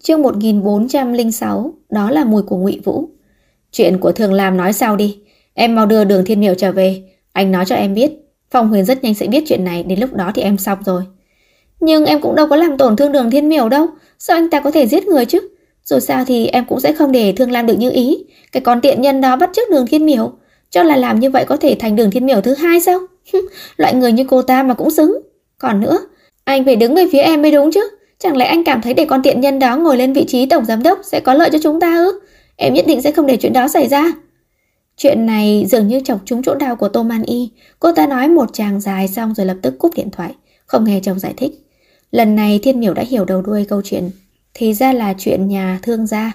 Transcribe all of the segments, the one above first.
Chương 1406, đó là mùi của Ngụy Vũ. Chuyện của Thường Lam nói sau đi. Em mau đưa Đường Thiên Miểu trở về. Anh nói cho em biết, Phong Huyền rất nhanh sẽ biết chuyện này, đến lúc đó thì em xong rồi. Nhưng em cũng đâu có làm tổn thương Đường Thiên Miểu đâu. Sao anh ta có thể giết người chứ? Dù sao thì em cũng sẽ không để Thường Lam được như ý. Cái con tiện nhân đó bắt chước Đường Thiên Miểu, cho là làm như vậy có thể thành Đường Thiên Miểu thứ hai sao? Loại người như cô ta mà cũng xứng. Còn nữa, anh phải đứng về phía em mới đúng chứ. Chẳng lẽ anh cảm thấy để con tiện nhân đó ngồi lên vị trí tổng giám đốc sẽ có lợi cho chúng ta ư? Em nhất định sẽ không để chuyện đó xảy ra. Chuyện này dường như chọc trúng chỗ đau của Tô Man Y. Cô ta nói một tràng dài xong rồi lập tức cúp điện thoại, không nghe chồng giải thích. Lần này Thiên Miểu đã hiểu đầu đuôi câu chuyện. Thì ra là chuyện nhà Thương gia.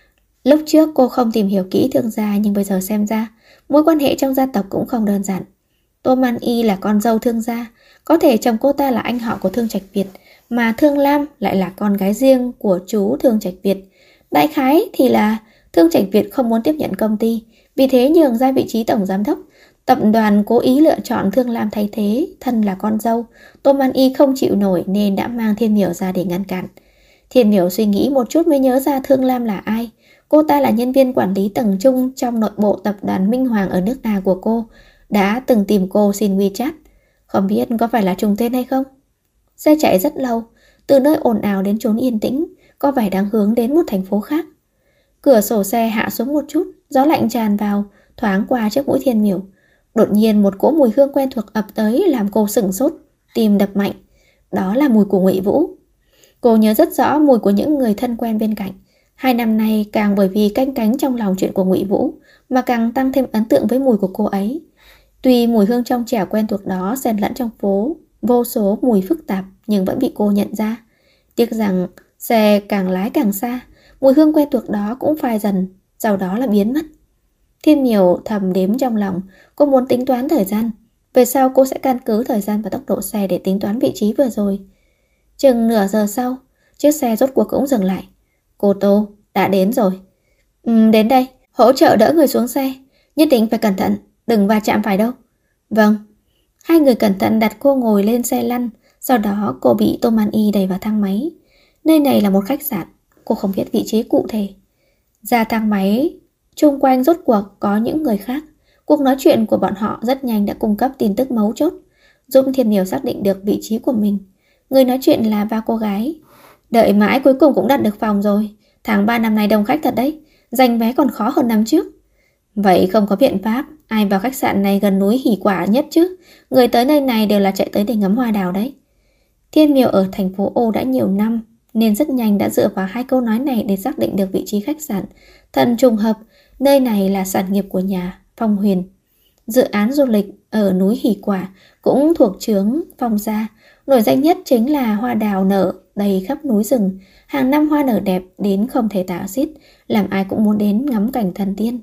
Lúc trước cô không tìm hiểu kỹ Thương gia, nhưng bây giờ xem ra mối quan hệ trong gia tộc cũng không đơn giản. Tô Man Y là con dâu Thương gia, có thể chồng cô ta là anh họ của Thương Trạch Việt, mà Thương Lam lại là con gái riêng của chú Thương Trạch Việt. Đại khái thì là Thương Trạch Việt không muốn tiếp nhận công ty, vì thế nhường ra vị trí tổng giám đốc. Tập đoàn cố ý lựa chọn Thương Lam thay thế, thân là con dâu. Tô Man Y không chịu nổi nên đã mang Thiên Miểu ra để ngăn cản. Thiên Miểu suy nghĩ một chút mới nhớ ra Thương Lam là ai. Cô ta là nhân viên quản lý tầng trung trong nội bộ tập đoàn Minh Hoàng ở nước Na của cô, đã từng tìm cô xin WeChat. Không biết có phải là trùng tên hay không? Xe chạy rất lâu, từ nơi ồn ào đến chốn yên tĩnh, có vẻ đang hướng đến một thành phố khác. Cửa sổ xe hạ xuống một chút, gió lạnh tràn vào, thoáng qua trước mũi Thiên Miểu. Đột nhiên một cỗ mùi hương quen thuộc ập tới làm cô sửng sốt, tim đập mạnh. Đó là mùi của Ngụy Vũ. Cô nhớ rất rõ mùi của những người thân quen bên cạnh. 2 năm nay càng bởi vì canh cánh trong lòng chuyện của Ngụy Vũ mà càng tăng thêm ấn tượng với mùi của cô ấy. Tuy mùi hương trong trẻo quen thuộc đó xen lẫn trong phố vô số mùi phức tạp, nhưng vẫn bị cô nhận ra. Tiếc rằng xe càng lái càng xa, mùi hương quen thuộc đó cũng phai dần, sau đó là biến mất. Thiên Miểu thầm đếm trong lòng, cô muốn tính toán thời gian. Về sau cô sẽ căn cứ thời gian và tốc độ xe để tính toán vị trí vừa rồi. Chừng nửa giờ sau, chiếc xe rốt cuộc cũng dừng lại. Cô Tô, đã đến rồi. Đến đây, hỗ trợ đỡ người xuống xe. Nhất định phải cẩn thận, đừng va chạm phải đâu. Vâng. Hai người cẩn thận đặt cô ngồi lên xe lăn. Sau đó cô bị Tô Man Y đẩy vào thang máy. Nơi này là một khách sạn, cô không biết vị trí cụ thể. Ra thang máy, chung quanh rốt cuộc có những người khác. Cuộc nói chuyện của bọn họ rất nhanh đã cung cấp tin tức mấu chốt, giúp Thiên Miểu xác định được vị trí của mình. Người nói chuyện là ba cô gái. Đợi mãi cuối cùng cũng đặt được phòng rồi. Tháng 3 năm nay đông khách thật đấy, giành vé còn khó hơn năm trước. Vậy không có biện pháp, ai vào khách sạn này gần núi Hỉ Quả nhất chứ. Người tới nơi này đều là chạy tới để ngắm hoa đào đấy. Thiên Miểu ở thành phố Ô đã nhiều năm, nên rất nhanh đã dựa vào 2 câu nói này để xác định được vị trí khách sạn. Thật trùng hợp, nơi này là sản nghiệp của nhà Phong Huyền. Dự án du lịch ở núi Hỉ Quả cũng thuộc chướng Phong gia. Nổi danh nhất chính là hoa đào nở đầy khắp núi rừng. Hàng năm hoa nở đẹp đến không thể tả xiết, làm ai cũng muốn đến ngắm cảnh thần tiên.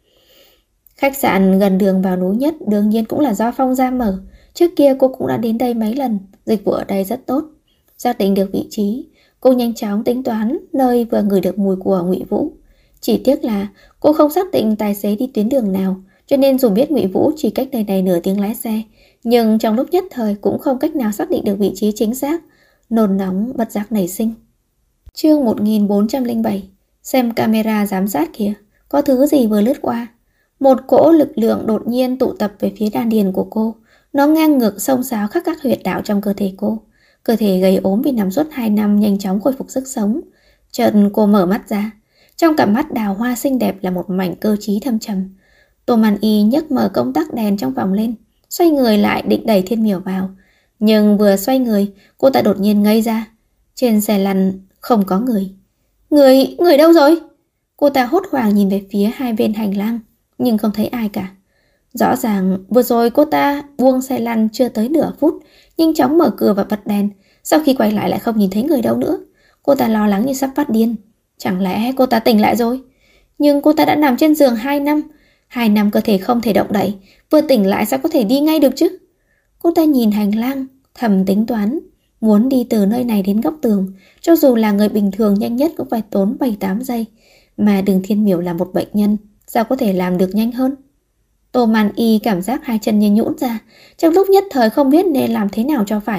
Khách sạn gần đường vào núi nhất đương nhiên cũng là do Phong gia mở. Trước kia cô cũng đã đến đây mấy lần, dịch vụ ở đây rất tốt. Xác định được vị trí, cô nhanh chóng tính toán nơi vừa ngửi được mùi của Ngụy Vũ. Chỉ tiếc là cô không xác định tài xế đi tuyến đường nào, cho nên dù biết Ngụy Vũ chỉ cách nơi này nửa tiếng lái xe, nhưng trong lúc nhất thời cũng không cách nào xác định được vị trí chính xác. Nôn nóng bất giác nảy sinh. Chương 1407. Xem camera giám sát kìa, có thứ gì vừa lướt qua. Một cỗ lực lượng đột nhiên tụ tập về phía đan điền của cô. Nó ngang ngược xông xáo khắp các huyệt đạo trong cơ thể cô. Cơ thể gầy ốm vì nằm suốt 2 năm nhanh chóng khôi phục sức sống. Chợt cô mở mắt ra. Trong cặp mắt đào hoa xinh đẹp là một mảnh cơ trí thâm trầm. Tô Man Y nhấc mở công tắc đèn trong phòng lên, xoay người lại định đẩy Thiên Miểu vào. Nhưng vừa xoay người, cô ta đột nhiên ngây ra. Trên xe lăn không có người. Người đâu rồi? Cô ta hốt hoảng nhìn về phía hai bên hành lang, nhưng không thấy ai cả. Rõ ràng vừa rồi cô ta buông xe lăn chưa tới nửa phút, nhanh chóng mở cửa và bật đèn. Sau khi quay lại không nhìn thấy người đâu nữa. Cô ta lo lắng như sắp phát điên. Chẳng lẽ cô ta tỉnh lại rồi? Nhưng cô ta đã nằm trên giường 2 năm. 2 năm cơ thể không thể động đậy, vừa tỉnh lại sao có thể đi ngay được chứ? Cô ta nhìn hành lang, thầm tính toán. Muốn đi từ nơi này đến góc tường, cho dù là người bình thường nhanh nhất cũng phải tốn 7-8 giây. Mà Đường Thiên Miểu là một bệnh nhân, sao có thể làm được nhanh hơn? Tô Man Y cảm giác hai chân như nhũn ra, trong lúc nhất thời không biết nên làm thế nào cho phải.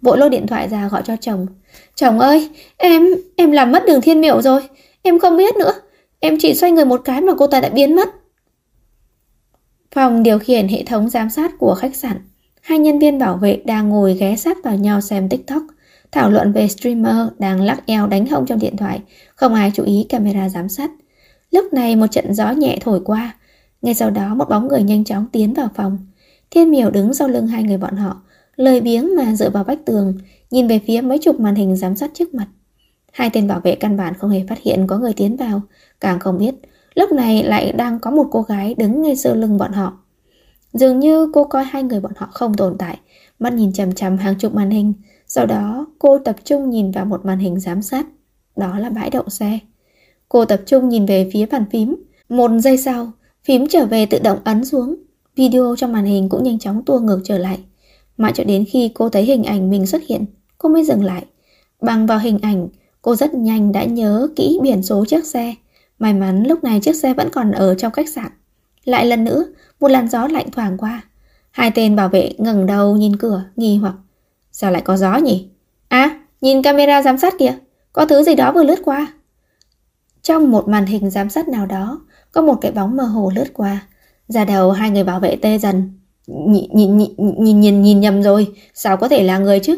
vội lôi điện thoại ra gọi cho chồng. Chồng ơi, em làm mất Đường Thiên Miểu rồi. Em không biết nữa. Em chỉ xoay người một cái mà cô ta đã biến mất. Phòng điều khiển hệ thống giám sát của khách sạn, hai nhân viên bảo vệ đang ngồi ghé sát vào nhau xem TikTok, thảo luận về streamer đang lắc eo đánh hông trong điện thoại, không ai chú ý camera giám sát. Lúc này một trận gió nhẹ thổi qua, ngay sau đó một bóng người nhanh chóng tiến vào phòng. Thiên Miểu đứng sau lưng hai người bọn họ, lười biếng mà dựa vào vách tường, nhìn về phía mấy chục màn hình giám sát trước mặt. Hai tên bảo vệ căn bản không hề phát hiện có người tiến vào, càng không biết lúc này lại đang có một cô gái đứng ngay sau lưng bọn họ. Dường như cô coi hai người bọn họ không tồn tại, mắt nhìn chằm chằm hàng chục màn hình. Sau đó cô tập trung nhìn vào một màn hình giám sát, đó là bãi đậu xe. Cô tập trung nhìn về phía bàn phím. Một giây sau, phím trở về tự động ấn xuống. Video trong màn hình cũng nhanh chóng tua ngược trở lại. Mãi cho đến khi cô thấy hình ảnh mình xuất hiện, cô mới dừng lại. Bằng vào hình ảnh, cô rất nhanh đã nhớ kỹ biển số chiếc xe. May mắn lúc này chiếc xe vẫn còn ở trong khách sạn. Lại lần nữa, một làn gió lạnh thoảng qua. Hai tên bảo vệ ngẩng đầu nhìn cửa, nghi hoặc. Sao lại có gió nhỉ? À, nhìn camera giám sát kìa, có thứ gì đó vừa lướt qua. Trong một màn hình giám sát nào đó, có một cái bóng mơ hồ lướt qua. Da đầu hai người bảo vệ tê dần. Nhìn nhầm rồi, sao có thể là người chứ?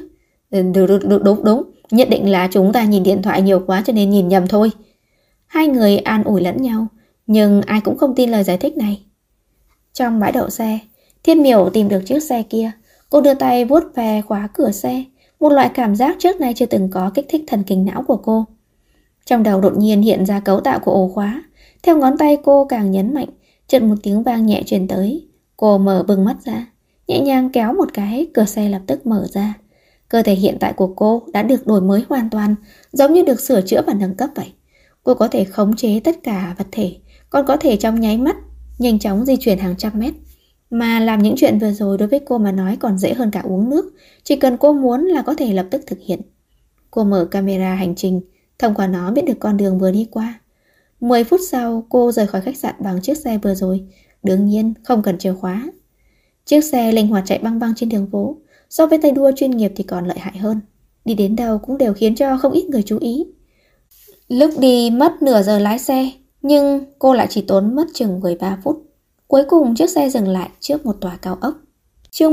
Đúng, nhất định là chúng ta nhìn điện thoại nhiều quá cho nên nhìn nhầm thôi. Hai người an ủi lẫn nhau, nhưng ai cũng không tin lời giải thích này. Trong bãi đậu xe, Thiên Miểu tìm được chiếc xe kia. Cô đưa tay vuốt về khóa cửa xe, một loại cảm giác trước nay chưa từng có kích thích thần kinh não của cô. Trong đầu đột nhiên hiện ra cấu tạo của ổ khóa. Theo ngón tay cô càng nhấn mạnh, chợt một tiếng vang nhẹ truyền tới. Cô mở bừng mắt ra, nhẹ nhàng kéo một cái, cửa xe lập tức mở ra. Cơ thể hiện tại của cô đã được đổi mới hoàn toàn, giống như được sửa chữa và nâng cấp vậy. Cô có thể khống chế tất cả vật thể, còn có thể trong nháy mắt nhanh chóng di chuyển hàng trăm mét. Mà làm những chuyện vừa rồi đối với cô mà nói còn dễ hơn cả uống nước. Chỉ cần cô muốn là có thể lập tức thực hiện. Cô mở camera hành trình, thông qua nó biết được con đường vừa đi qua. 10 phút sau cô rời khỏi khách sạn bằng chiếc xe vừa rồi. Đương nhiên không cần chìa khóa. Chiếc xe linh hoạt chạy băng băng trên đường phố. So với tay đua chuyên nghiệp thì còn lợi hại hơn. Đi đến đâu cũng đều khiến cho không ít người chú ý. Lúc đi mất nửa giờ lái xe, nhưng cô lại chỉ tốn mất chừng 13 phút. Cuối cùng chiếc xe dừng lại trước một tòa cao ốc. Chương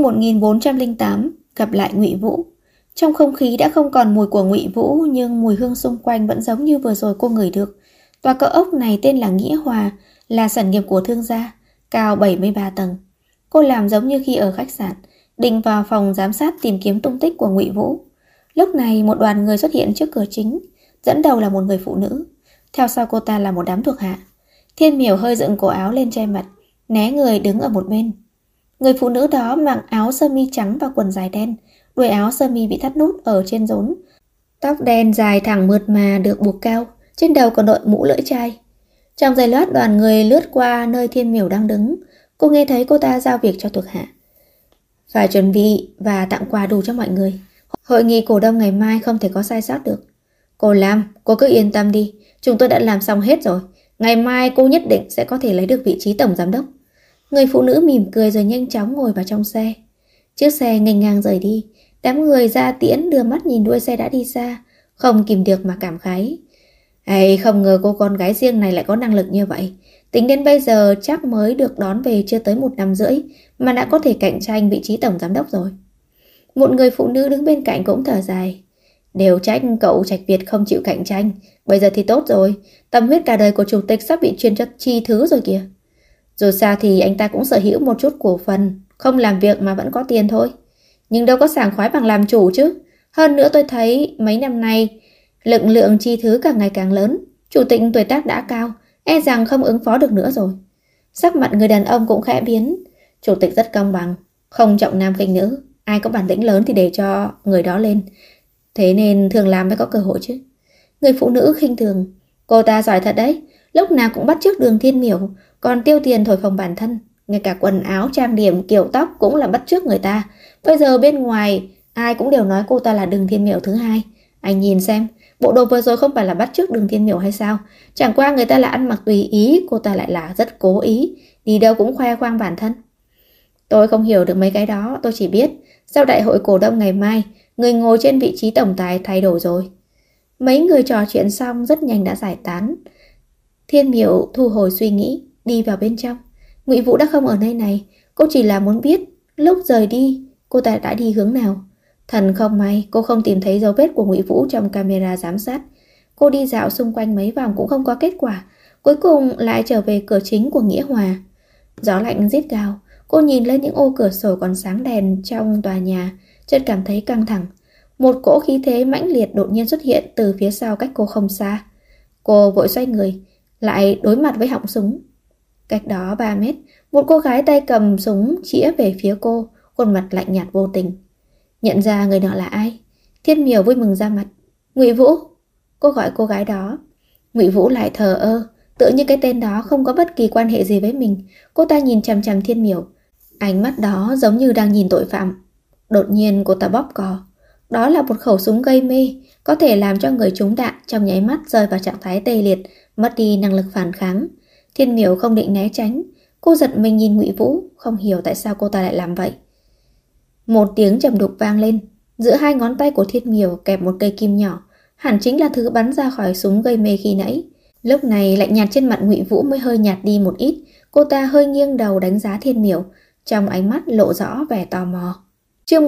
1408, gặp lại Ngụy Vũ. Trong không khí đã không còn mùi của Ngụy Vũ, nhưng mùi hương xung quanh vẫn giống như vừa rồi cô ngửi được. Tòa cao ốc này tên là Nghĩa Hòa, là sản nghiệp của thương gia, cao 73 tầng. Cô làm giống như khi ở khách sạn, định vào phòng giám sát tìm kiếm tung tích của Ngụy Vũ. Lúc này một đoàn người xuất hiện trước cửa chính, dẫn đầu là một người phụ nữ, theo sau cô ta là một đám thuộc hạ. Thiên Miểu hơi dựng cổ áo lên che mặt, né người đứng ở một bên. Người phụ nữ đó mặc áo sơ mi trắng và quần dài đen, đuôi áo sơ mi bị thắt nút ở trên rốn. Tóc đen dài thẳng mượt mà được buộc cao, trên đầu còn đội mũ lưỡi chai. Trong giây lát đoàn người lướt qua nơi Thiên Miểu đang đứng. Cô nghe thấy cô ta giao việc cho thuộc hạ. Phải chuẩn bị và tặng quà đủ cho mọi người. Hội nghị cổ đông ngày mai không thể có sai sót được. Cô Lam, cô cứ yên tâm đi, chúng tôi đã làm xong hết rồi. Ngày mai cô nhất định sẽ có thể lấy được vị trí tổng giám đốc. Người phụ nữ mỉm cười rồi nhanh chóng ngồi vào trong xe. Chiếc xe nghênh ngang rời đi. Đám người ra tiễn đưa mắt nhìn đuôi xe đã đi xa, không kìm được mà cảm khái. Không ngờ cô con gái riêng này lại có năng lực như vậy. Tính đến bây giờ chắc mới được đón về chưa tới 1 năm rưỡi mà đã có thể cạnh tranh vị trí tổng giám đốc rồi. Một người phụ nữ đứng bên cạnh cũng thở dài. Đều trách cậu Trạch Việt không chịu cạnh tranh. Bây giờ thì tốt rồi, tâm huyết cả đời của chủ tịch sắp bị chuyên cho chi thứ rồi kìa. Dù sao thì anh ta cũng sở hữu một chút cổ phần, không làm việc mà vẫn có tiền thôi. Nhưng đâu có sảng khoái bằng làm chủ chứ. Hơn nữa tôi thấy mấy năm nay lực lượng chi thứ càng ngày càng lớn. Chủ tịch tuổi tác đã cao, e rằng không ứng phó được nữa rồi. Sắc mặt người đàn ông cũng khẽ biến. Chủ tịch rất công bằng, không trọng nam khinh nữ. Ai có bản lĩnh lớn thì để cho người đó lên. Thế nên thường làm mới có cơ hội chứ. Người phụ nữ khinh thường. Cô ta giỏi thật đấy, lúc nào cũng bắt chước Đường Thiên Miểu, còn tiêu tiền thổi phồng bản thân. Ngay cả quần áo, trang điểm, kiểu tóc cũng là bắt chước người ta. Bây giờ bên ngoài ai cũng đều nói cô ta là Đường Thiên Miểu thứ hai. Anh nhìn xem, bộ đồ vừa rồi không phải là bắt chước Đường Thiên Miểu hay sao? Chẳng qua người ta là ăn mặc tùy ý, cô ta lại là rất cố ý, đi đâu cũng khoe khoang bản thân. Tôi không hiểu được mấy cái đó, tôi chỉ biết sau đại hội cổ đông ngày mai, Người ngồi trên vị trí tổng tài thay đổi rồi. Mấy người trò chuyện xong rất nhanh đã giải tán. Thiên Miểu thu hồi suy nghĩ, đi vào bên trong. Ngụy Vũ đã không ở nơi này. Cô chỉ là muốn biết lúc rời đi cô ta đã đi hướng nào. Thần không may cô không tìm thấy dấu vết của Ngụy Vũ trong camera giám sát. Cô đi dạo xung quanh mấy vòng cũng không có kết quả. Cuối cùng lại trở về cửa chính của Nghĩa Hòa. Gió lạnh rít gào. Cô nhìn lên những ô cửa sổ còn sáng đèn trong tòa nhà, chợt cảm thấy căng thẳng. Một cỗ khí thế mãnh liệt đột nhiên xuất hiện từ phía sau cách cô không xa. Cô vội xoay người, lại đối mặt với họng súng. Cách đó 3 mét, một cô gái tay cầm súng chĩa về phía cô, khuôn mặt lạnh nhạt vô tình. Nhận ra người nọ là ai, Thiên Miểu vui mừng ra mặt. Ngụy Vũ, cô gọi cô gái đó. Ngụy Vũ lại thờ ơ, tựa như cái tên đó không có bất kỳ quan hệ gì với mình. Cô ta nhìn chằm chằm Thiên Miểu, ánh mắt đó giống như đang nhìn tội phạm. Đột nhiên cô ta bóp cò. Đó là một khẩu súng gây mê, có thể làm cho người trúng đạn trong nháy mắt rơi vào trạng thái tê liệt, mất đi năng lực phản kháng. Thiên Miểu không định né tránh. Cô giật mình nhìn Ngụy Vũ, không hiểu tại sao cô ta lại làm vậy. Một tiếng trầm đục vang lên. Giữa hai ngón tay của Thiên Miểu kẹp một cây kim nhỏ, hẳn chính là thứ bắn ra khỏi súng gây mê khi nãy. Lúc này lạnh nhạt trên mặt Ngụy Vũ mới hơi nhạt đi một ít. Cô ta hơi nghiêng đầu đánh giá Thiên Miểu, trong ánh mắt lộ rõ vẻ tò mò. Chương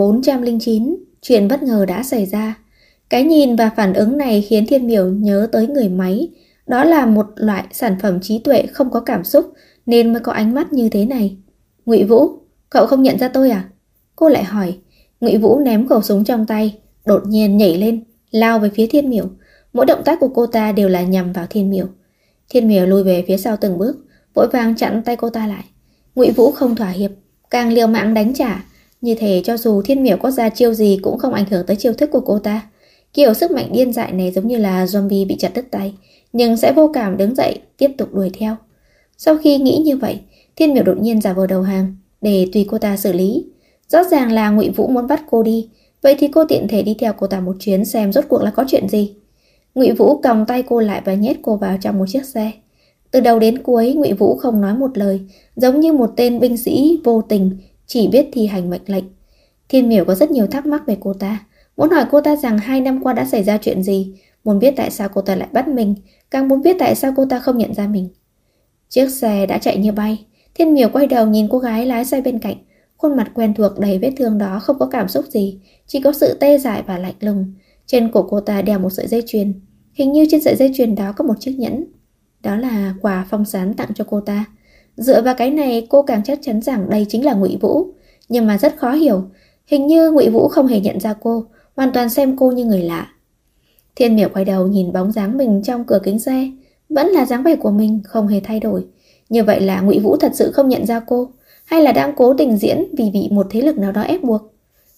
1409, chuyện bất ngờ đã xảy ra. Cái nhìn và phản ứng này khiến Thiên Miểu nhớ tới người máy. Đó là một loại sản phẩm trí tuệ không có cảm xúc nên mới có ánh mắt như thế này. Ngụy Vũ, cậu không nhận ra tôi à? Cô lại hỏi. Ngụy Vũ ném khẩu súng trong tay, đột nhiên nhảy lên, lao về phía Thiên Miểu. Mỗi động tác của cô ta đều là nhằm vào Thiên Miểu. Thiên Miểu lùi về phía sau từng bước, vội vàng chặn tay cô ta lại. Ngụy Vũ không thỏa hiệp, càng liều mạng đánh trả. Như thể cho dù Thiên Miểu có ra chiêu gì cũng không ảnh hưởng tới chiêu thức của cô ta. Kiểu sức mạnh điên dại này giống như là zombie bị chặt đứt tay, nhưng sẽ vô cảm đứng dậy tiếp tục đuổi theo. Sau khi nghĩ như vậy, Thiên Miểu đột nhiên giả vờ đầu hàng để tùy cô ta xử lý. Rõ ràng là Ngụy Vũ muốn bắt cô đi, vậy thì cô tiện thể đi theo cô ta một chuyến xem rốt cuộc là có chuyện gì. Ngụy Vũ còng tay cô lại và nhét cô vào trong một chiếc xe. Từ đầu đến cuối Ngụy Vũ không nói một lời, giống như một tên binh sĩ vô tình chỉ biết thi hành mệnh lệnh. Thiên Miểu có rất nhiều thắc mắc về cô ta, muốn hỏi cô ta rằng 2 năm qua đã xảy ra chuyện gì, muốn biết tại sao cô ta lại bắt mình, càng muốn biết tại sao cô ta không nhận ra mình. Chiếc xe đã chạy như bay. Thiên Miểu quay đầu nhìn cô gái lái xe bên cạnh, khuôn mặt quen thuộc đầy vết thương đó không có cảm xúc gì, chỉ có sự tê dại và lạnh lùng. Trên cổ cô ta đeo một sợi dây chuyền, hình như trên sợi dây chuyền đó có một chiếc nhẫn. Đó là quà Phong Sán tặng cho cô ta. Dựa vào cái này cô càng chắc chắn rằng đây chính là Ngụy Vũ, nhưng mà rất khó hiểu, hình như Ngụy Vũ không hề nhận ra cô, hoàn toàn xem cô như người lạ. Thiên Miểu quay đầu nhìn bóng dáng mình trong cửa kính xe, vẫn là dáng vẻ của mình, không hề thay đổi. Như vậy là Ngụy Vũ thật sự không nhận ra cô, hay là đang cố tình diễn vì bị một thế lực nào đó ép buộc?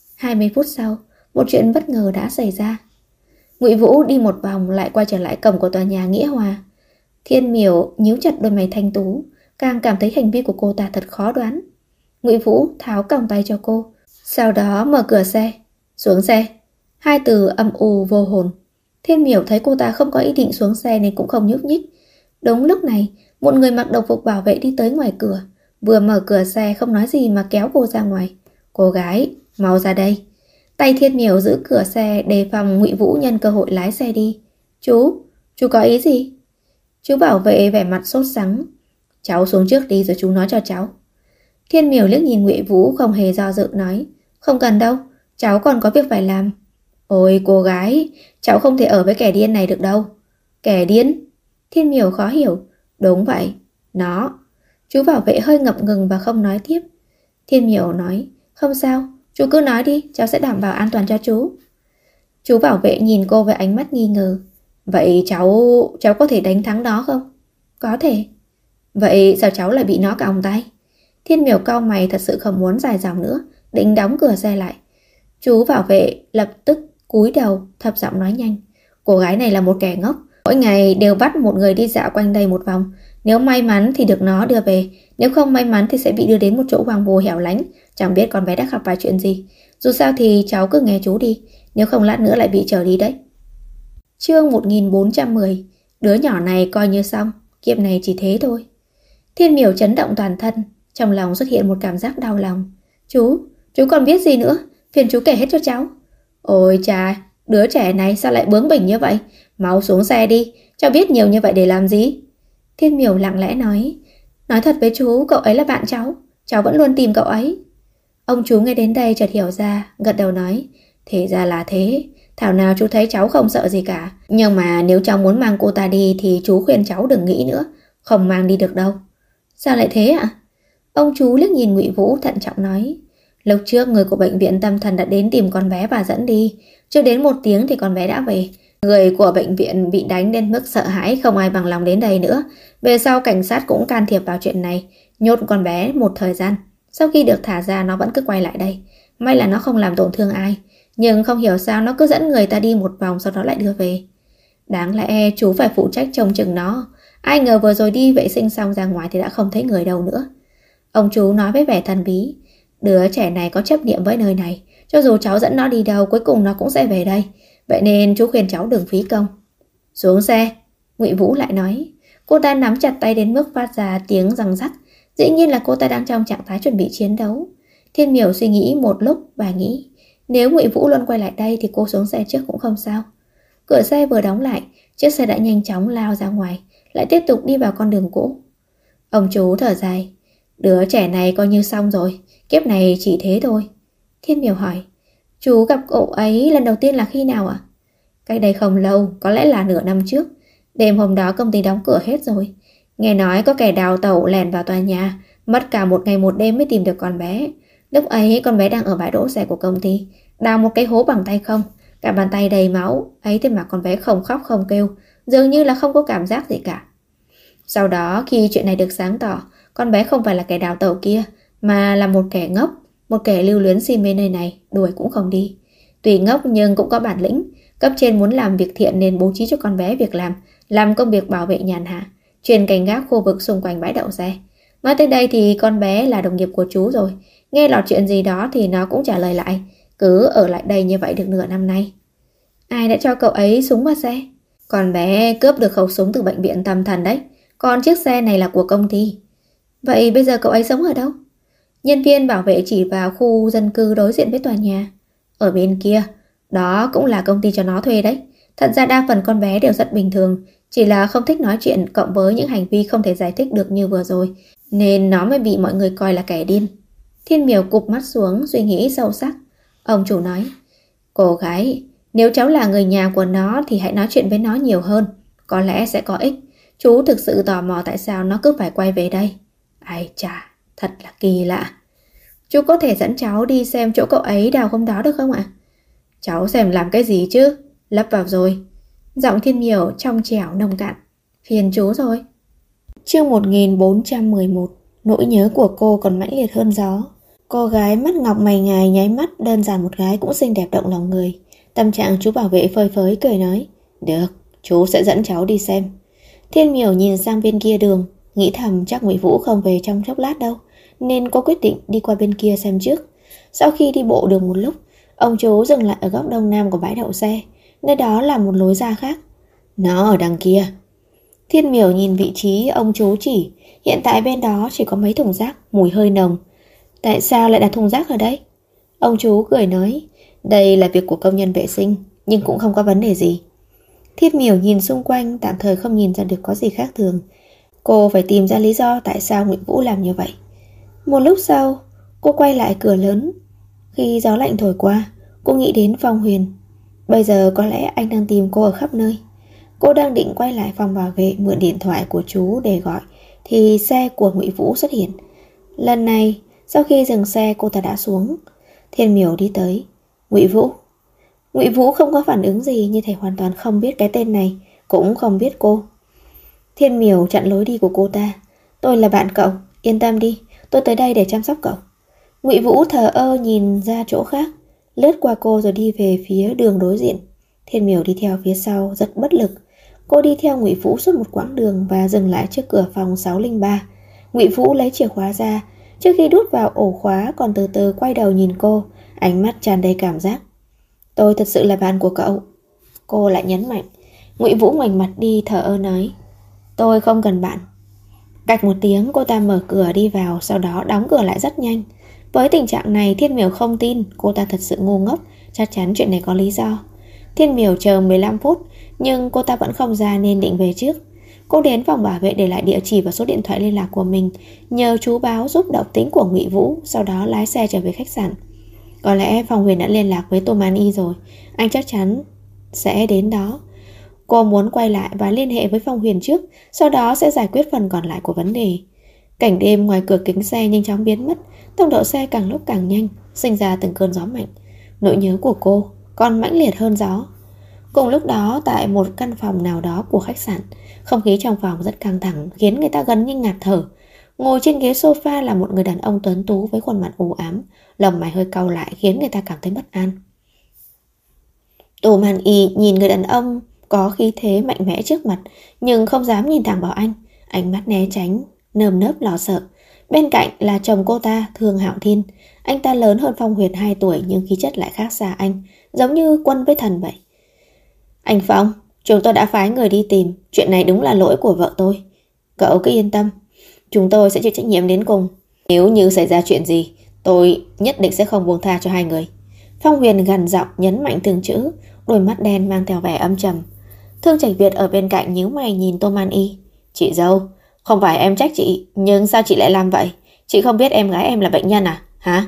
20 phút sau, một chuyện bất ngờ đã xảy ra. Ngụy Vũ đi một vòng lại quay trở lại cổng của tòa nhà Nghĩa Hòa. Thiên Miểu nhíu chặt đôi mày thanh tú, càng cảm thấy hành vi của cô ta thật khó đoán. Ngụy Vũ tháo còng tay cho cô, sau đó mở cửa xe. Xuống xe. Hai từ âm u vô hồn. Thiên Miểu thấy cô ta không có ý định xuống xe nên cũng không nhúc nhích. Đúng lúc này, một người mặc đồng phục bảo vệ đi tới ngoài cửa, vừa mở cửa xe không nói gì mà kéo cô ra ngoài. Cô gái, mau ra đây. Tay Thiên Miểu giữ cửa xe đề phòng Ngụy Vũ nhân cơ hội lái xe đi. Chú có ý gì? Chú bảo vệ vẻ mặt sốt sắng. Cháu xuống trước đi rồi chú nói cho cháu. Thiên Miểu liếc nhìn Ngụy Vũ không hề do dự nói. Không cần đâu, cháu còn có việc phải làm. Ôi cô gái, cháu không thể ở với kẻ điên này được đâu. Kẻ điên? Thiên Miểu khó hiểu. Đúng vậy, nó. Chú bảo vệ hơi ngập ngừng và không nói tiếp. Thiên Miểu nói. Không sao, chú cứ nói đi, cháu sẽ đảm bảo an toàn cho chú. Chú bảo vệ nhìn cô với ánh mắt nghi ngờ. Vậy cháu có thể đánh thắng nó không? Có thể. Vậy sao cháu lại bị nó còng tay? Thiên Miểu cau mày thật sự không muốn dài dòng nữa, định đóng cửa xe lại. Chú bảo vệ lập tức cúi đầu thấp giọng nói nhanh. Cô gái này là một kẻ ngốc, mỗi ngày đều bắt một người đi dạo quanh đây một vòng. Nếu may mắn thì được nó đưa về, nếu không may mắn thì sẽ bị đưa đến một chỗ hoang vu hẻo lánh. Chẳng biết con bé đã gặp phải chuyện gì. Dù sao thì cháu cứ nghe chú đi, nếu không lát nữa lại bị trở đi đấy. Chương 1410. Đứa nhỏ này coi như xong, kiếp này chỉ thế thôi. Thiên Miểu chấn động toàn thân, trong lòng xuất hiện một cảm giác đau lòng. Chú còn biết gì nữa? Phiền chú kể hết cho cháu. Ôi cha, đứa trẻ này sao lại bướng bỉnh như vậy? Mau xuống xe đi, cháu biết nhiều như vậy để làm gì? Thiên Miểu lặng lẽ nói. Nói thật với chú, cậu ấy là bạn cháu vẫn luôn tìm cậu ấy. Ông chú nghe đến đây chợt hiểu ra, gật đầu nói. Thì ra là thế, thảo nào chú thấy cháu không sợ gì cả. Nhưng mà nếu cháu muốn mang cô ta đi thì chú khuyên cháu đừng nghĩ nữa, không mang đi được đâu. Sao lại thế ạ? Ông chú liếc nhìn Ngụy Vũ thận trọng nói. Lúc trước người của bệnh viện tâm thần đã đến tìm con bé và dẫn đi. Chưa đến 1 tiếng thì con bé đã về. Người của bệnh viện bị đánh đến mức sợ hãi, không ai bằng lòng đến đây nữa. Về sau cảnh sát cũng can thiệp vào chuyện này, nhốt con bé một thời gian. Sau khi được thả ra nó vẫn cứ quay lại đây. May là nó không làm tổn thương ai, nhưng không hiểu sao nó cứ dẫn người ta đi một vòng sau đó lại đưa về. Đáng lẽ chú phải phụ trách trông chừng nó. Ai ngờ vừa rồi đi vệ sinh xong ra ngoài thì đã không thấy người đâu nữa. Ông chú nói với vẻ thần bí. Đứa trẻ này có chấp niệm với nơi này, cho dù cháu dẫn nó đi đâu cuối cùng nó cũng sẽ về đây. Vậy nên chú khuyên cháu đừng phí công. Xuống xe, Ngụy Vũ lại nói. Cô ta nắm chặt tay đến mức phát ra tiếng răng rắc. Dĩ nhiên là cô ta đang trong trạng thái chuẩn bị chiến đấu. Thiên Miểu suy nghĩ một lúc và nghĩ, nếu Ngụy Vũ luôn quay lại đây thì cô xuống xe trước cũng không sao. Cửa xe vừa đóng lại, chiếc xe đã nhanh chóng lao ra ngoài, lại tiếp tục đi vào con đường cũ. Ông chú thở dài. Đứa trẻ này coi như xong rồi, kiếp này chỉ thế thôi. Thiên Miểu hỏi, chú gặp cậu ấy lần đầu tiên là khi nào ạ? Cách đây không lâu, có lẽ là nửa năm trước. Đêm hôm đó công ty đóng cửa hết rồi. Nghe nói có kẻ đào tẩu lẻn vào tòa nhà, mất cả 1 ngày 1 đêm mới tìm được con bé. Lúc ấy con bé đang ở bãi đỗ xe của công ty, đào một cái hố bằng tay không, cả bàn tay đầy máu. Ấy thế mà con bé không khóc không kêu, dường như là không có cảm giác gì cả. Sau đó khi chuyện này được sáng tỏ, con bé không phải là kẻ đào tẩu kia, mà là một kẻ ngốc, một kẻ lưu luyến si mê nơi này, đuổi cũng không đi. Tuy ngốc nhưng cũng có bản lĩnh. Cấp trên muốn làm việc thiện nên bố trí cho con bé việc làm công việc bảo vệ nhàn hạ, chuyên canh gác khu vực xung quanh bãi đậu xe. Nói tới đây thì con bé là đồng nghiệp của chú rồi. Nghe lọt chuyện gì đó thì nó cũng trả lời lại, cứ ở lại đây như vậy được nửa năm nay. Ai đã cho cậu ấy súng vào xe? Con bé cướp được khẩu súng từ bệnh viện tâm thần đấy, còn chiếc xe này là của công ty. Vậy bây giờ cậu ấy sống ở đâu? Nhân viên bảo vệ chỉ vào khu dân cư đối diện với tòa nhà. Ở bên kia, đó cũng là công ty cho nó thuê đấy. Thật ra đa phần con bé đều rất bình thường, chỉ là không thích nói chuyện cộng với những hành vi không thể giải thích được như vừa rồi, nên nó mới bị mọi người coi là kẻ điên. Thiên Miểu cụp mắt xuống suy nghĩ sâu sắc. Ông chủ nói, cô gái, nếu cháu là người nhà của nó thì hãy nói chuyện với nó nhiều hơn, có lẽ sẽ có ích. Chú thực sự tò mò tại sao nó cứ phải quay về đây. Ai chà, thật là kỳ lạ. Chú có thể dẫn cháu đi xem chỗ cậu ấy đào hôm đó được không ạ? Cháu xem làm cái gì chứ? Lấp vào rồi. Giọng Thiên Miểu trong trẻo nồng cạn. Phiền chú rồi. Chương 1411. Nỗi nhớ của cô còn mãnh liệt hơn gió. Cô gái mắt ngọc mày ngài nháy mắt, đơn giản một gái cũng xinh đẹp động lòng người. Tâm trạng chú bảo vệ phơi phới cười nói, được, chú sẽ dẫn cháu đi xem. Thiên Miểu nhìn sang bên kia đường, nghĩ thầm chắc Ngụy Vũ không về trong chốc lát đâu, nên cô quyết định đi qua bên kia xem trước. Sau khi đi bộ được một lúc, ông chú dừng lại ở góc đông nam của bãi đậu xe. Nơi đó là một lối ra khác. Nó ở đằng kia. Thiên Miểu nhìn vị trí ông chú chỉ. Hiện tại bên đó chỉ có mấy thùng rác, mùi hơi nồng. Tại sao lại đặt thùng rác ở đây? Ông chú cười nói, đây là việc của công nhân vệ sinh, nhưng cũng không có vấn đề gì. Thiên Miểu nhìn xung quanh, tạm thời không nhìn ra được có gì khác thường. Cô phải tìm ra lý do tại sao Ngụy Vũ làm như vậy. Một lúc sau, cô quay lại cửa lớn. Khi gió lạnh thổi qua, cô nghĩ đến Phong Huyền. Bây giờ có lẽ anh đang tìm cô ở khắp nơi. Cô đang định quay lại phòng bảo vệ mượn điện thoại của chú để gọi, thì xe của Ngụy Vũ xuất hiện. Lần này, sau khi dừng xe cô ta đã xuống. Thiên Miểu đi tới. Ngụy Vũ. Ngụy Vũ không có phản ứng gì, như thể hoàn toàn không biết cái tên này, cũng không biết cô. Thiên Miểu chặn lối đi của cô ta. Tôi là bạn cậu, yên tâm đi, tôi tới đây để chăm sóc cậu. Ngụy Vũ thờ ơ nhìn ra chỗ khác, lướt qua cô rồi đi về phía đường đối diện. Thiên Miểu đi theo phía sau rất bất lực. Cô đi theo Ngụy Vũ suốt một quãng đường và dừng lại trước cửa phòng 603. Ngụy Vũ lấy chìa khóa ra, trước khi đút vào ổ khóa còn từ từ quay đầu nhìn cô, ánh mắt tràn đầy cảm giác. Tôi thật sự là bạn của cậu. Cô lại nhấn mạnh. Ngụy Vũ ngoảnh mặt đi thờ ơ nói, tôi không cần bạn. Cạch một tiếng cô ta mở cửa đi vào, sau đó đóng cửa lại rất nhanh. Với tình trạng này Thiên Miểu không tin cô ta thật sự ngu ngốc chắc chắn chuyện này có lý do. Thiên Miểu chờ 15 phút, nhưng cô ta vẫn không ra nên định về trước. Cô đến phòng bảo vệ để lại địa chỉ và số điện thoại liên lạc của mình, nhờ chú báo giúp động tĩnh của Ngụy Vũ, sau đó lái xe trở về khách sạn. Có lẽ Phong Huyền đã liên lạc với Tô Man Y rồi, anh chắc chắn sẽ đến đó. Cô muốn quay lại và liên hệ với Phong Huyền trước, sau đó sẽ giải quyết phần còn lại của vấn đề. Cảnh đêm ngoài cửa kính xe nhanh chóng biến mất, tốc độ xe càng lúc càng nhanh, sinh ra từng cơn gió mạnh. Nỗi nhớ của cô còn mãnh liệt hơn gió. Cùng lúc đó, tại một căn phòng nào đó của khách sạn, không khí trong phòng rất căng thẳng, khiến người ta gần như ngạt thở. Ngồi trên ghế sofa là một người đàn ông tuấn tú với khuôn mặt u ám, lông mày hơi cau lại khiến người ta cảm thấy bất an. Tô Man Y nhìn người đàn ông có khí thế mạnh mẽ trước mặt, nhưng không dám nhìn thẳng vào anh, ánh mắt né tránh, nơm nớp lo sợ. Bên cạnh là chồng cô ta, Thương Hạo Thiên. Anh ta lớn hơn Phong Huyền 2 tuổi nhưng khí chất lại khác xa anh, giống như quân với thần vậy. Anh Phong, chúng tôi đã phái người đi tìm, chuyện này đúng là lỗi của vợ tôi. Cậu cứ yên tâm, chúng tôi sẽ chịu trách nhiệm đến cùng. Nếu như xảy ra chuyện gì, tôi nhất định sẽ không buông tha cho hai người. Phong Huyền gằn giọng nhấn mạnh từng chữ, đôi mắt đen mang theo vẻ âm trầm. Thương Trạch Việt ở bên cạnh nhíu mày nhìn Tô Man Y. Chị dâu, không phải em trách chị, nhưng sao chị lại làm vậy? Chị không biết em gái em là bệnh nhân à, hả?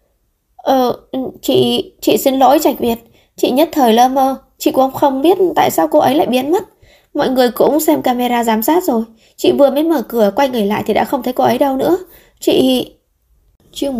Chị xin lỗi Trạch Việt, chị nhất thời lơ mơ, chị cũng không biết tại sao cô ấy lại biến mất. Mọi người cũng xem camera giám sát rồi, chị vừa mới mở cửa quay người lại thì đã không thấy cô ấy đâu nữa. Chị... Chương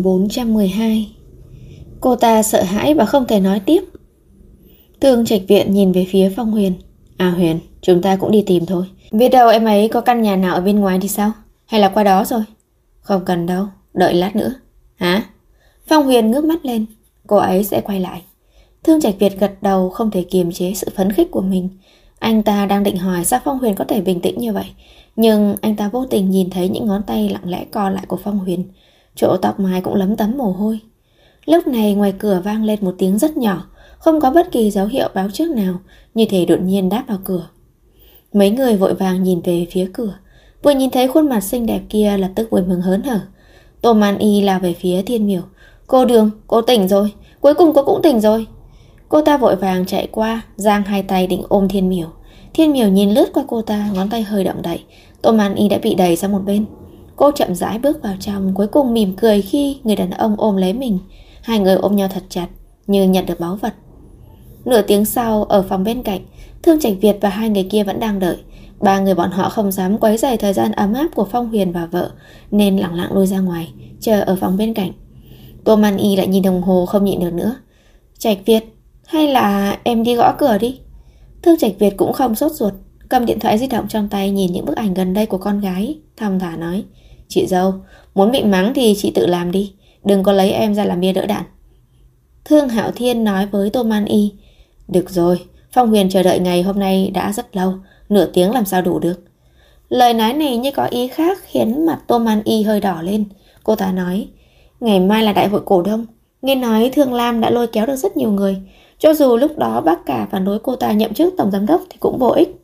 1412. Cô ta sợ hãi và không thể nói tiếp. Thương Trạch Viện nhìn về phía Phong Huyền. À Huyền, chúng ta cũng đi tìm thôi. Biết đâu em ấy có căn nhà nào ở bên ngoài thì sao? Hay là qua đó rồi? Không cần đâu, đợi lát nữa. Hả? Phong Huyền ngước mắt lên. Cô ấy sẽ quay lại. Thương Trạch Việt gật đầu, không thể kiềm chế sự phấn khích của mình. Anh ta đang định hỏi sao Phong Huyền có thể bình tĩnh như vậy, nhưng anh ta vô tình nhìn thấy những ngón tay lặng lẽ co lại của Phong Huyền. Chỗ tóc mai cũng lấm tấm mồ hôi. Lúc này ngoài cửa vang lên một tiếng rất nhỏ, không có bất kỳ dấu hiệu báo trước nào, như thể đột nhiên đáp vào cửa. Mấy người vội vàng nhìn về phía cửa, vừa nhìn thấy khuôn mặt xinh đẹp kia lập tức vui mừng hớn hở. Tô Man Y lao về phía Thiên Miểu. Cô Đường, cô tỉnh rồi, cuối cùng cô cũng tỉnh rồi. Cô ta vội vàng chạy qua, giang hai tay định ôm Thiên Miểu. Thiên Miểu nhìn lướt qua cô ta, ngón tay hơi động đậy. Tô Man Y đã bị đẩy sang một bên. Cô chậm rãi bước vào trong, cuối cùng mỉm cười khi người đàn ông ôm lấy mình. Hai người ôm nhau thật chặt, như nhận được báu vật. Nửa tiếng sau, ở phòng bên cạnh, Thương Trạch Việt và hai người kia vẫn đang đợi. Ba người bọn họ không dám quấy rầy thời gian ấm áp của Phong Huyền và vợ, nên lặng lặng lui ra ngoài, chờ ở phòng bên cạnh. Tô Man Y lại nhìn đồng hồ không nhịn được nữa. Trạch Việt, hay là em đi gõ cửa đi. Thương Trạch Việt cũng không sốt ruột, cầm điện thoại di động trong tay nhìn những bức ảnh gần đây của con gái, thong thả nói. Chị dâu, muốn bị mắng thì chị tự làm đi, đừng có lấy em ra làm bia đỡ đạn. Thương Hạo Thiên nói với Tô Man Y. Được rồi, Phong Huyền chờ đợi ngày hôm nay đã rất lâu, nửa tiếng làm sao đủ được. Lời nói này như có ý khác khiến mặt Tô Man Y hơi đỏ lên. Cô ta nói, ngày mai là đại hội cổ đông, nghe nói Thương Lam đã lôi kéo được rất nhiều người. Cho dù lúc đó bác cả phản đối cô ta nhậm chức tổng giám đốc thì cũng vô ích.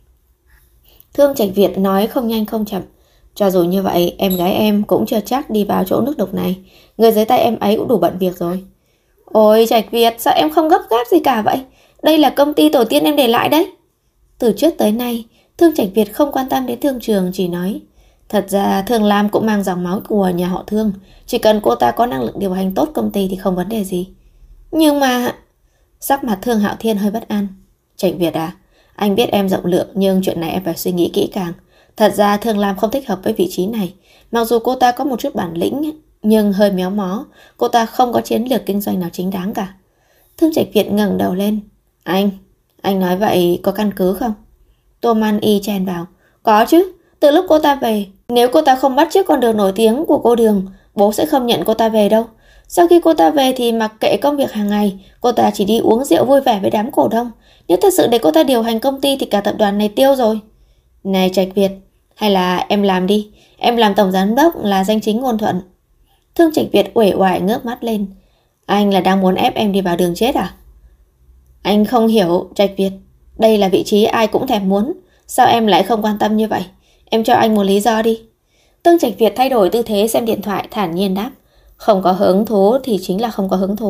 Thương Trạch Việt nói không nhanh không chậm. Cho dù như vậy, em gái em cũng chưa chắc đi vào chỗ nước đục này. Người dưới tay em ấy cũng đủ bận việc rồi. Ôi Trạch Việt, sao em không gấp gáp gì cả vậy? Đây là công ty tổ tiên em để lại đấy. Từ trước tới nay, Thương Trạch Việt không quan tâm đến Thương Trường, chỉ nói. Thật ra Thương Lam cũng mang dòng máu của nhà họ Thương. Chỉ cần cô ta có năng lực điều hành tốt công ty thì không vấn đề gì. Nhưng mà... Sắc mặt Thương Hạo Thiên hơi bất an. Trạch Việt à, anh biết em rộng lượng nhưng chuyện này em phải suy nghĩ kỹ càng. Thật ra Thương Lam không thích hợp với vị trí này. Mặc dù cô ta có một chút bản lĩnh nhưng hơi méo mó. Cô ta không có chiến lược kinh doanh nào chính đáng cả. Thương Trạch Việt ngẩng đầu lên. Anh nói vậy có căn cứ không? Tô Man Y chen vào. Có chứ, từ lúc cô ta về, nếu cô ta không bắt chước con đường nổi tiếng của cô Đường, bố sẽ không nhận cô ta về đâu. Sau khi cô ta về thì mặc kệ công việc hàng ngày, cô ta chỉ đi uống rượu vui vẻ với đám cổ đông. Nếu thật sự để cô ta điều hành công ty thì cả tập đoàn này tiêu rồi. Này Trạch Việt, hay là em làm đi, em làm tổng giám đốc là danh chính ngôn thuận. Thương Trạch Việt uể oải ngước mắt lên. Anh là đang muốn ép em đi vào đường chết à? Anh không hiểu Trạch Việt, đây là vị trí ai cũng thèm muốn. Sao em lại không quan tâm như vậy? Em cho anh một lý do đi. Thương Trạch Việt thay đổi tư thế xem điện thoại, thản nhiên đáp. Không có hứng thú thì chính là không có hứng thú.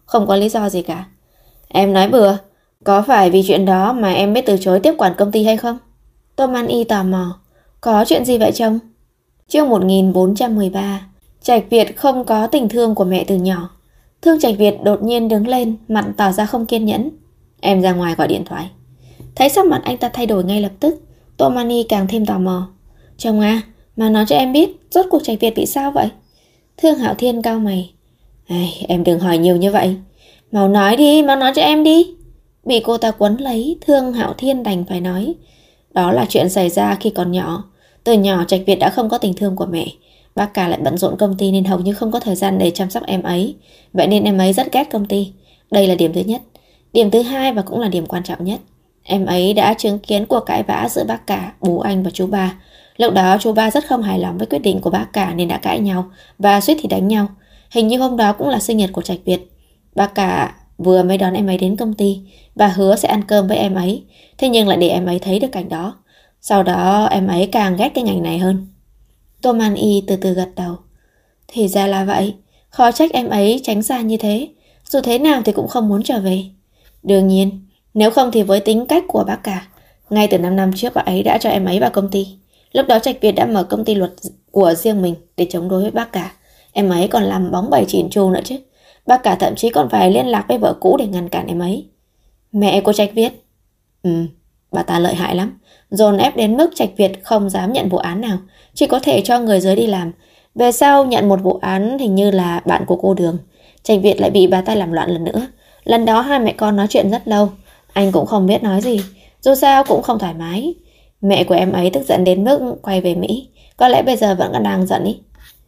không có lý do gì cả. Em nói bừa, có phải vì chuyện đó mà em mới từ chối tiếp quản công ty hay không? Tô Man Y tò mò. Có chuyện gì vậy chồng? Chương 1413. Trạch Việt không có tình thương của mẹ từ nhỏ. Thương Trạch Việt đột nhiên đứng lên, mặt tỏ ra không kiên nhẫn. Em ra ngoài gọi điện thoại. Thấy sắc mặt anh ta thay đổi ngay lập tức, Tô Man Y càng thêm tò mò. Chồng à, mà nói cho em biết rốt cuộc Trạch Việt bị sao vậy? Thương Hạo Thiên cau mày. Em đừng hỏi nhiều như vậy. Mau nói đi, mau nói cho em đi. Bị cô ta quấn lấy, Thương Hạo Thiên đành phải nói. Đó là chuyện xảy ra khi còn nhỏ. Từ nhỏ Trạch Việt đã không có tình thương của mẹ. Bác cả lại bận rộn công ty nên hầu như không có thời gian để chăm sóc em ấy. Vậy nên em ấy rất ghét công ty. Đây là điểm thứ nhất. Điểm thứ hai và cũng là điểm quan trọng nhất. Em ấy đã chứng kiến cuộc cãi vã giữa bác cả, bố anh và chú ba. Lúc đó chú ba rất không hài lòng với quyết định của bác cả nên đã cãi nhau và suýt thì đánh nhau. Hình như hôm đó cũng là sinh nhật của Trạch Việt. Bác cả vừa mới đón em ấy đến công ty và hứa sẽ ăn cơm với em ấy. Thế nhưng lại để em ấy thấy được cảnh đó. Sau đó em ấy càng ghét cái ngành này hơn. Tô Man Y từ từ gật đầu. Thì ra là vậy. Khó trách em ấy tránh xa như thế. Dù thế nào thì cũng không muốn trở về. Đương nhiên, nếu không thì với tính cách của bác cả, ngay từ 5 năm trước bác ấy đã cho em ấy vào công ty. Lúc đó Trạch Việt đã mở công ty luật của riêng mình để chống đối với bác cả. Em ấy còn làm bóng bẩy chỉn chu nữa chứ. Bác cả thậm chí còn phải liên lạc với vợ cũ để ngăn cản em ấy. Mẹ của Trạch Việt? Bà ta lợi hại lắm. Dồn ép đến mức Trạch Việt không dám nhận vụ án nào, chỉ có thể cho người dưới đi làm. Về sau nhận một vụ án hình như là bạn của cô Đường. Trạch Việt lại bị bà ta làm loạn lần nữa. Lần đó hai mẹ con nói chuyện rất lâu. Anh cũng không biết nói gì. Dù sao cũng không thoải mái. Mẹ của em ấy tức giận đến mức quay về Mỹ. Có lẽ bây giờ vẫn còn đang giận ý.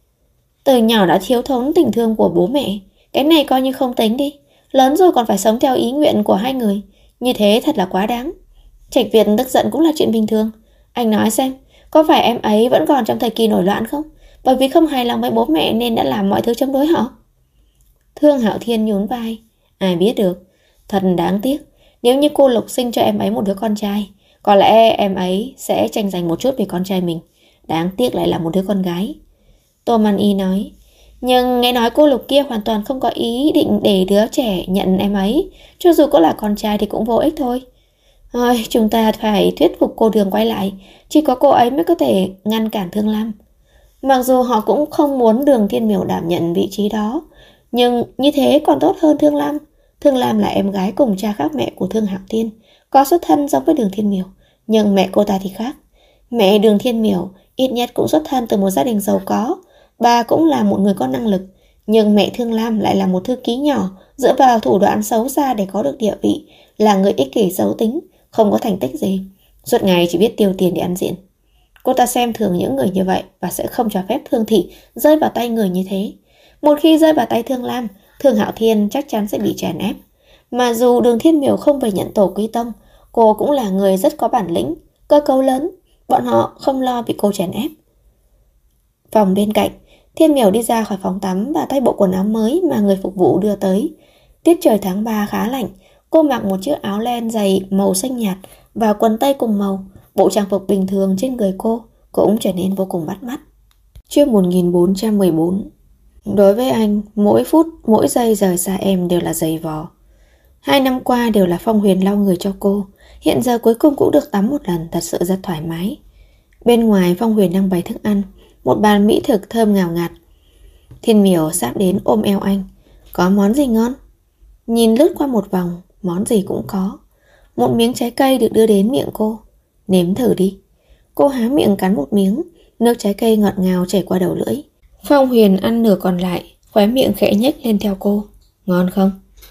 Từ nhỏ đã thiếu thốn tình thương của bố mẹ. Cái này coi như không tính đi. Lớn rồi còn phải sống theo ý nguyện của hai người. Như thế thật là quá đáng. Trạch Việt tức giận cũng là chuyện bình thường. Anh nói xem, có phải em ấy vẫn còn trong thời kỳ nổi loạn không? Bởi vì không hài lòng với bố mẹ nên đã làm mọi thứ chống đối họ. Thương Hạo Thiên nhún vai. Ai biết được. Thật đáng tiếc. Nếu như cô Lục sinh cho em ấy một đứa con trai, có lẽ em ấy sẽ tranh giành một chút về con trai mình. Đáng tiếc lại là một đứa con gái. Tô Man Y nói. Nhưng nghe nói cô Lục kia hoàn toàn không có ý định để đứa trẻ nhận em ấy. Cho dù có là con trai thì cũng vô ích thôi. Chúng ta phải thuyết phục cô Đường quay lại. Chỉ có cô ấy mới có thể ngăn cản Thương Lam. Mặc dù họ cũng không muốn Đường Thiên Miểu đảm nhận vị trí đó, nhưng như thế còn tốt hơn Thương Lam. Thương Lam là em gái cùng cha khác mẹ của Thương Hạo Thiên, có xuất thân giống với Đường Thiên Miểu. Nhưng mẹ cô ta thì khác. Mẹ Đường Thiên Miểu ít nhất cũng xuất thân từ một gia đình giàu có. Bà cũng là một người có năng lực. Nhưng mẹ Thương Lam lại là một thư ký nhỏ, dựa vào thủ đoạn xấu xa để có được địa vị, là người ích kỷ xấu tính, không có thành tích gì, suốt ngày chỉ biết tiêu tiền để ăn diện. Cô ta xem thường những người như vậy và sẽ không cho phép Thương Thị rơi vào tay người như thế. Một khi rơi vào tay Thương Lam, Thương Hạo Thiên chắc chắn sẽ bị chèn ép. Mà dù Đường Thiên Miểu không về nhận tổ quý tông, cô cũng là người rất có bản lĩnh, cơ cấu lớn. Bọn họ không lo bị cô chèn ép. Phòng bên cạnh, Thiên Miểu đi ra khỏi phòng tắm và thay bộ quần áo mới mà người phục vụ đưa tới. Tiết trời tháng 3 khá lạnh. Cô mặc một chiếc áo len dày màu xanh nhạt và quần tây cùng màu. Bộ trang phục bình thường trên người cô cũng trở nên vô cùng bắt mắt. Chương 1414. Đối với anh, mỗi phút, mỗi giây rời xa em đều là giày vò. 2 năm qua đều là Phong Huyền lau người cho cô. Hiện giờ cuối cùng cũng được tắm một lần, thật sự rất thoải mái. Bên ngoài Phong Huyền đang bày thức ăn, một bàn mỹ thực thơm ngào ngạt. Thiên Miểu sáp đến ôm eo anh. Có món gì ngon? Nhìn lướt qua một vòng, món gì cũng có. Một miếng trái cây được đưa đến miệng cô. Nếm thử đi. Cô há miệng cắn một miếng, nước trái cây ngọt ngào chảy qua đầu lưỡi. Phong Huyền ăn nửa còn lại, khóe miệng khẽ nhếch lên theo cô. Ngon không?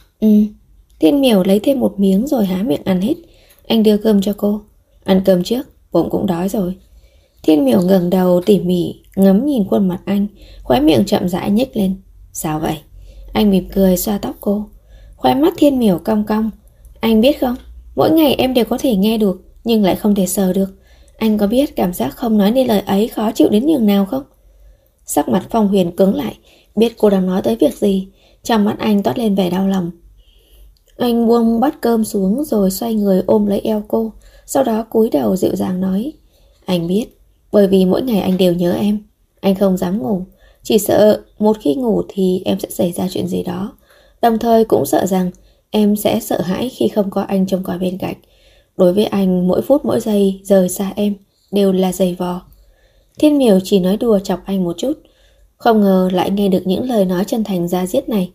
Thiên Miểu lấy thêm một miếng rồi há miệng ăn hết. Anh đưa cơm cho cô. Ăn cơm trước, bụng cũng đói rồi. Thiên Miểu ngẩng đầu tỉ mỉ ngắm nhìn khuôn mặt anh, khóe miệng chậm rãi nhếch lên. Sao vậy? Anh mỉm cười xoa tóc cô. Khóe mắt Thiên Miểu cong cong. Anh biết không, mỗi ngày em đều có thể nghe được nhưng lại không thể sờ được. Anh có biết cảm giác không nói nên lời ấy khó chịu đến nhường nào không? Sắc mặt Phong Huyền cứng lại, biết cô đang nói tới việc gì. Trong mắt anh toát lên vẻ đau lòng. Anh buông bát cơm xuống rồi xoay người ôm lấy eo cô. Sau đó cúi đầu dịu dàng nói. Anh biết, bởi vì mỗi ngày anh đều nhớ em. Anh không dám ngủ, chỉ sợ một khi ngủ thì em sẽ xảy ra chuyện gì đó. đồng thời cũng sợ rằng em sẽ sợ hãi khi không có anh trông coi bên cạnh. Đối với anh, mỗi phút mỗi giây rời xa em đều là giày vò. Thiên Miểu chỉ nói đùa chọc anh một chút, không ngờ lại nghe được những lời nói chân thành da diết này.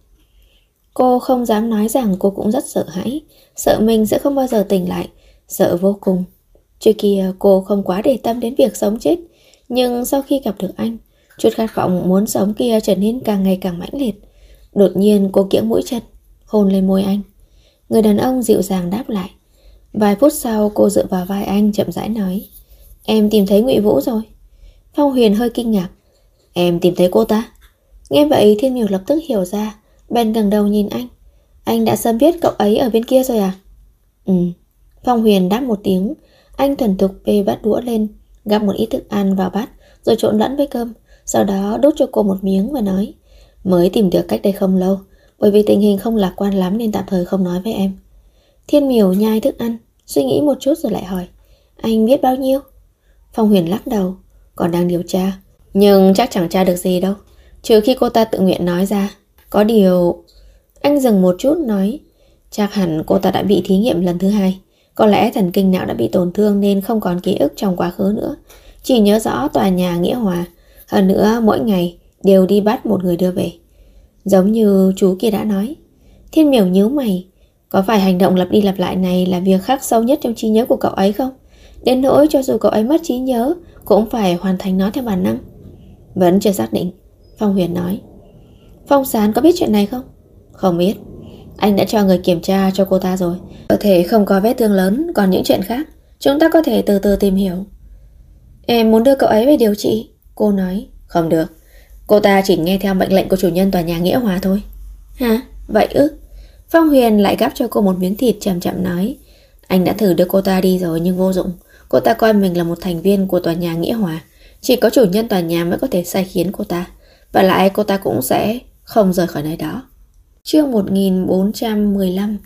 Cô không dám nói rằng cô cũng rất sợ hãi, sợ mình sẽ không bao giờ tỉnh lại, sợ vô cùng. Trước kia cô không quá để tâm đến việc sống chết, nhưng sau khi gặp được anh, chút khát vọng muốn sống kia trở nên càng ngày càng mãnh liệt. Đột nhiên cô kiễng mũi chân, hôn lên môi anh. Người đàn ông dịu dàng đáp lại. Vài phút sau cô dựa vào vai anh chậm rãi nói, em tìm thấy Ngụy Vũ rồi. Phong Huyền hơi kinh ngạc, em tìm thấy cô ta? Nghe vậy Thiên Miểu lập tức hiểu ra, bèn ngẩng đầu nhìn anh. Anh đã sớm biết cậu ấy ở bên kia rồi à? Ừ. Phong Huyền đáp một tiếng. Anh thuần thục bê bát đũa lên, gắp một ít thức ăn vào bát rồi trộn lẫn với cơm, sau đó đút cho cô một miếng và nói, mới tìm được cách đây không lâu, bởi vì tình hình không lạc quan lắm nên tạm thời không nói với em. Thiên Miểu nhai thức ăn, suy nghĩ một chút rồi lại hỏi, anh biết bao nhiêu? Phong Huyền lắc đầu, còn đang điều tra, nhưng chắc chẳng tra được gì đâu, trừ khi cô ta tự nguyện nói ra. Có điều... Anh dừng một chút nói, chắc hẳn cô ta đã bị thí nghiệm lần thứ 2. Có lẽ thần kinh não đã bị tổn thương nên không còn ký ức trong quá khứ nữa, chỉ nhớ rõ tòa nhà Nghĩa Hòa. Hơn nữa mỗi ngày đều đi bắt một người đưa về, giống như chú kia đã nói. Thiên Miểu nhíu mày, có phải hành động lặp đi lặp lại này là việc khắc sâu nhất trong trí nhớ của cậu ấy không? Đến nỗi cho dù cậu ấy mất trí nhớ cũng phải hoàn thành nó theo bản năng. Vẫn chưa xác định, Phong Huyền nói. Phong Sán có biết chuyện này không? Không biết. Anh đã cho người kiểm tra cho cô ta rồi. Cơ thể không có vết thương lớn, còn những chuyện khác chúng ta có thể từ từ tìm hiểu. Em muốn đưa cậu ấy về điều trị, cô nói. Không được, cô ta chỉ nghe theo mệnh lệnh của chủ nhân tòa nhà Nghĩa Hòa thôi. Hả? Vậy ư? Phong Huyền lại gắp cho cô một miếng thịt, chậm chậm nói, anh đã thử đưa cô ta đi rồi nhưng vô dụng. Cô ta coi mình là một thành viên của tòa nhà Nghĩa Hòa, chỉ có chủ nhân tòa nhà mới có thể sai khiến cô ta, và lại cô ta cũng sẽ không rời khỏi nơi đó. Chương 1415.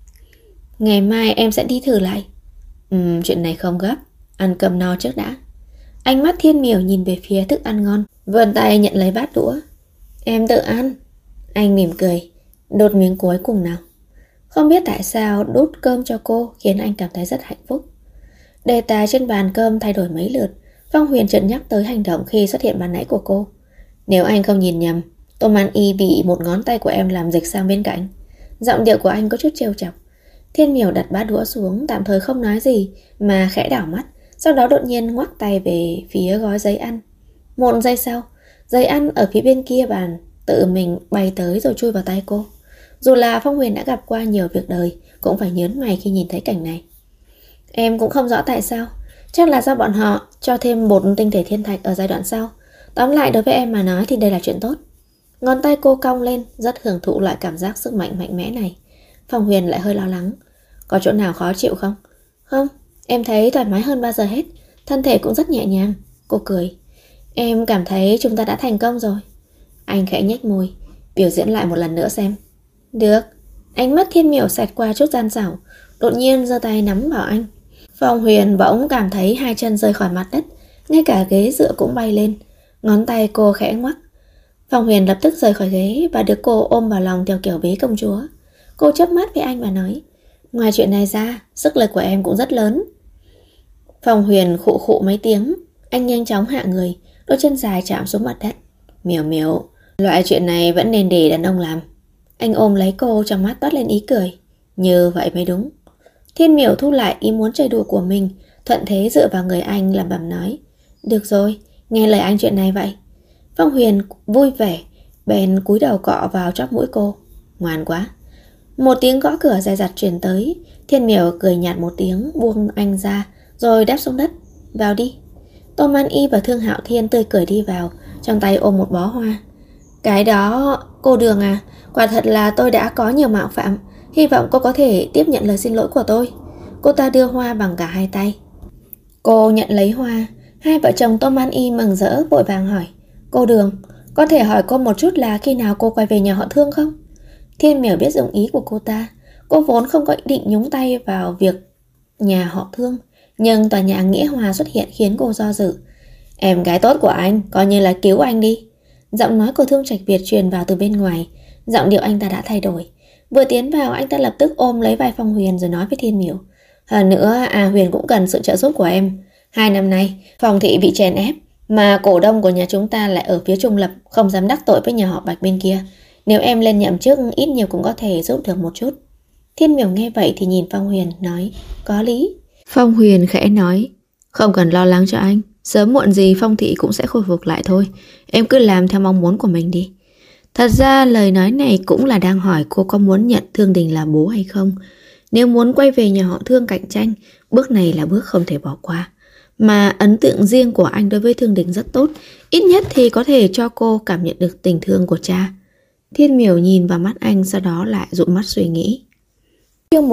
Ngày mai em sẽ đi thử lại. Chuyện này không gấp, ăn cơm no trước đã. Ánh mắt Thiên Miểu nhìn về phía thức ăn ngon, vươn tay nhận lấy bát đũa. Em tự ăn. Anh mỉm cười, đốt miếng cuối cùng nào. Không biết tại sao đút cơm cho cô khiến anh cảm thấy rất hạnh phúc. Đề tài trên bàn cơm thay đổi mấy lượt. Phong Huyền chợt nhắc tới hành động khi xuất hiện ban nãy của cô. Nếu anh không nhìn nhầm, Tô Man Y bị một ngón tay của em làm dịch sang bên cạnh. Giọng điệu của anh có chút trêu chọc. Thiên Miểu đặt bát đũa xuống, tạm thời không nói gì mà khẽ đảo mắt, sau đó đột nhiên ngoắc tay về phía gói giấy ăn. Một giây sau, giấy ăn ở phía bên kia bàn tự mình bay tới rồi chui vào tay cô. Dù là Phong Huyền đã gặp qua nhiều việc đời, cũng phải nhớn mày khi nhìn thấy cảnh này. Em cũng không rõ tại sao, chắc là do bọn họ cho thêm bột tinh thể thiên thạch ở giai đoạn sau. Tóm lại đối với em mà nói thì đây là chuyện tốt. Ngón tay cô cong lên, rất hưởng thụ loại cảm giác sức mạnh mạnh mẽ này. Phong Huyền lại hơi lo lắng. Có chỗ nào khó chịu không? Không, em thấy thoải mái hơn bao giờ hết. Thân thể cũng rất nhẹ nhàng. Cô cười. Em cảm thấy chúng ta đã thành công rồi. Anh khẽ nhếch môi. Biểu diễn lại một lần nữa xem. Được. Ánh mắt Thiên Miểu xẹt qua chút gian xảo, đột nhiên giơ tay nắm vào anh. Phong Huyền bỗng cảm thấy hai chân rơi khỏi mặt đất, ngay cả ghế dựa cũng bay lên. Ngón tay cô khẽ ngoắc. Phong Huyền lập tức rời khỏi ghế và được cô ôm vào lòng theo kiểu bế công chúa. Cô chớp mắt với anh và nói, ngoài chuyện này ra, sức lực của em cũng rất lớn. Phong Huyền khụ khụ mấy tiếng. Anh nhanh chóng hạ người, đôi chân dài chạm xuống mặt đất. Miểu Miểu, loại chuyện này vẫn nên để đàn ông làm. Anh ôm lấy cô, trong mắt toát lên ý cười. Như vậy mới đúng. Thiên Miểu thu lại ý muốn chơi đùa của mình, thuận thế dựa vào người anh lẩm bẩm nói, được rồi, nghe lời anh chuyện này vậy. Phong Huyền vui vẻ, bèn cúi đầu cọ vào chóp mũi cô. Ngoan quá. Một tiếng gõ cửa dè dặt truyền tới. Thiên Miểu cười nhạt một tiếng, buông anh ra, rồi đáp xuống đất. Vào đi. Tô Man Y và Thương Hạo Thiên tươi cười đi vào, trong tay ôm một bó hoa. Cái đó, cô Đường à, quả thật là tôi đã có nhiều mạo phạm. Hy vọng cô có thể tiếp nhận lời xin lỗi của tôi. Cô ta đưa hoa bằng cả hai tay. Cô nhận lấy hoa. Hai vợ chồng Tô Man Y mừng rỡ vội vàng hỏi, cô Đường, có thể hỏi cô một chút là khi nào cô quay về nhà họ Thương không? Thiên Miểu biết dụng ý của cô ta. Cô vốn không có ý định nhúng tay vào việc nhà họ Thương, nhưng tòa nhà Nghĩa Hòa xuất hiện khiến cô do dự. Em gái tốt của anh, coi như là cứu anh đi. Giọng nói của Thương Trạch Việt truyền vào từ bên ngoài. Giọng điệu anh ta đã thay đổi. Vừa tiến vào, anh ta lập tức ôm lấy vai Phong Huyền rồi nói với Thiên Miểu. Hơn nữa, Huyền cũng cần sự trợ giúp của em. 2 năm nay, Phong thị bị chèn ép, mà cổ đông của nhà chúng ta lại ở phía trung lập, không dám đắc tội với nhà họ Bạch bên kia. Nếu em lên nhậm chức, ít nhiều cũng có thể giúp được một chút. Thiên Miểu nghe vậy thì nhìn Phong Huyền nói, có lý. Phong Huyền khẽ nói, không cần lo lắng cho anh, sớm muộn gì Phong thị cũng sẽ khôi phục lại thôi. Em cứ làm theo mong muốn của mình đi. Thật ra lời nói này cũng là đang hỏi cô có muốn nhận Thương Đình là bố hay không. Nếu muốn quay về nhà họ Thương cạnh tranh, bước này là bước không thể bỏ qua. Mà ấn tượng riêng của anh đối với Thương Đình rất tốt, ít nhất thì có thể cho cô cảm nhận được tình thương của cha. Thiên Miểu nhìn vào mắt anh, sau đó lại dụi mắt suy nghĩ. Chương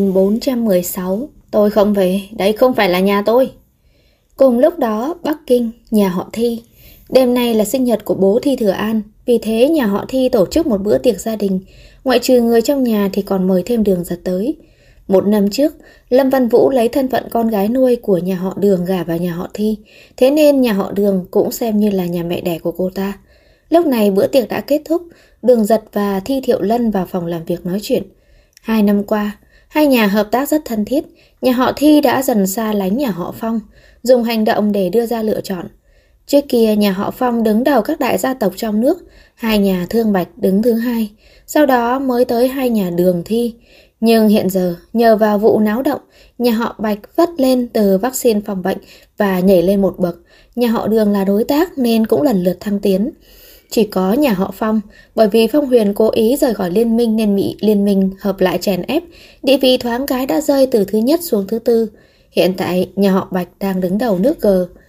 1416, tôi không về, đây không phải là nhà tôi. Cùng lúc đó, Bắc Kinh, nhà họ Thi. Đêm nay là sinh nhật của bố Thi Thừa An, vì thế nhà họ Thi tổ chức một bữa tiệc gia đình. Ngoại trừ người trong nhà thì còn mời thêm Đường Giật tới. 1 năm trước, Lâm Văn Vũ lấy thân phận con gái nuôi của nhà họ Đường gả vào nhà họ Thi, thế nên nhà họ Đường cũng xem như là nhà mẹ đẻ của cô ta. Lúc này bữa tiệc đã kết thúc, Đường Giật và Thi Thiệu Lân vào phòng làm việc nói chuyện. 2 năm qua, hai nhà hợp tác rất thân thiết, nhà họ Thi đã dần xa lánh nhà họ Phong, dùng hành động để đưa ra lựa chọn. Trước kia nhà họ Phong đứng đầu các đại gia tộc trong nước, hai nhà Thương Bạch đứng thứ 2, sau đó mới tới hai nhà Đường Thi. Nhưng hiện giờ, nhờ vào vụ náo động, nhà họ Bạch vất lên từ vaccine phòng bệnh và nhảy lên một bậc. Nhà họ Đường là đối tác nên cũng lần lượt thăng tiến. Chỉ có nhà họ Phong, bởi vì Phong Huyền cố ý rời khỏi liên minh nên bị liên minh hợp lại chèn ép, địa vị thoáng cái đã rơi từ thứ nhất xuống thứ 4. Hiện tại, nhà họ Bạch đang đứng đầu nước G.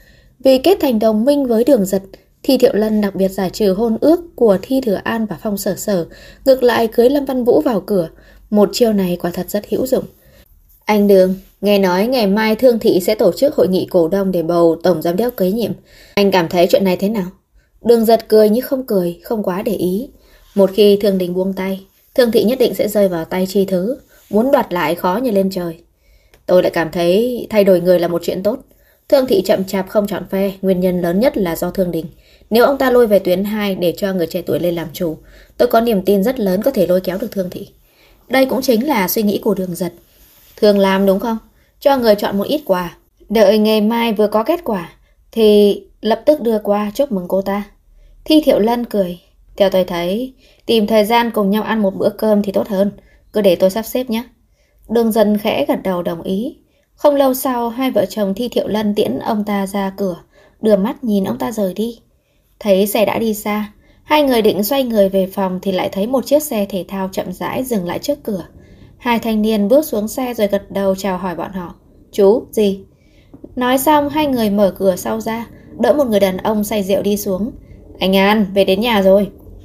Vì kết thành đồng minh với Đường Giật, Thi Thiệu Lân đặc biệt giải trừ hôn ước của Thi Thừa An và Phong Sở Sở, ngược lại cưới Lâm Văn Vũ vào cửa. Một chiêu này quả thật rất hữu dụng. Anh Đường, nghe nói ngày mai Thương thị sẽ tổ chức hội nghị cổ đông để bầu tổng giám đốc kế nhiệm. Anh cảm thấy chuyện này thế nào? Đường Giật cười như không cười, không quá để ý. Một khi Thương Đình buông tay, Thương thị nhất định sẽ rơi vào tay Chi Thứ, muốn đoạt lại khó như lên trời. Tôi lại cảm thấy thay đổi người là một chuyện tốt. Thương thị chậm chạp không chọn phe, nguyên nhân lớn nhất là do Thương Đình. Nếu ông ta lôi về tuyến 2 để cho người trẻ tuổi lên làm chủ, tôi có niềm tin rất lớn có thể lôi kéo được Thương thị. Đây cũng chính là suy nghĩ của Đường Giật. Thường làm đúng không? Cho người chọn một ít quà, đợi ngày mai vừa có kết quả thì lập tức đưa qua chúc mừng cô ta. Thi Thiệu Lân cười. Theo tôi thấy, tìm thời gian cùng nhau ăn một bữa cơm thì tốt hơn. Cứ để tôi sắp xếp nhé. Đường Giật khẽ gật đầu đồng ý. Không lâu sau, hai vợ chồng Thi Thiệu Lân tiễn ông ta ra cửa, đưa mắt nhìn ông ta rời đi. Thấy xe đã đi xa, hai người định xoay người về phòng thì lại thấy một chiếc xe thể thao chậm rãi dừng lại trước cửa. Hai thanh niên bước xuống xe rồi gật đầu chào hỏi bọn họ. Chú, gì? Nói xong, hai người mở cửa sau ra, đỡ một người đàn ông say rượu đi xuống. Anh An, về đến nhà rồi.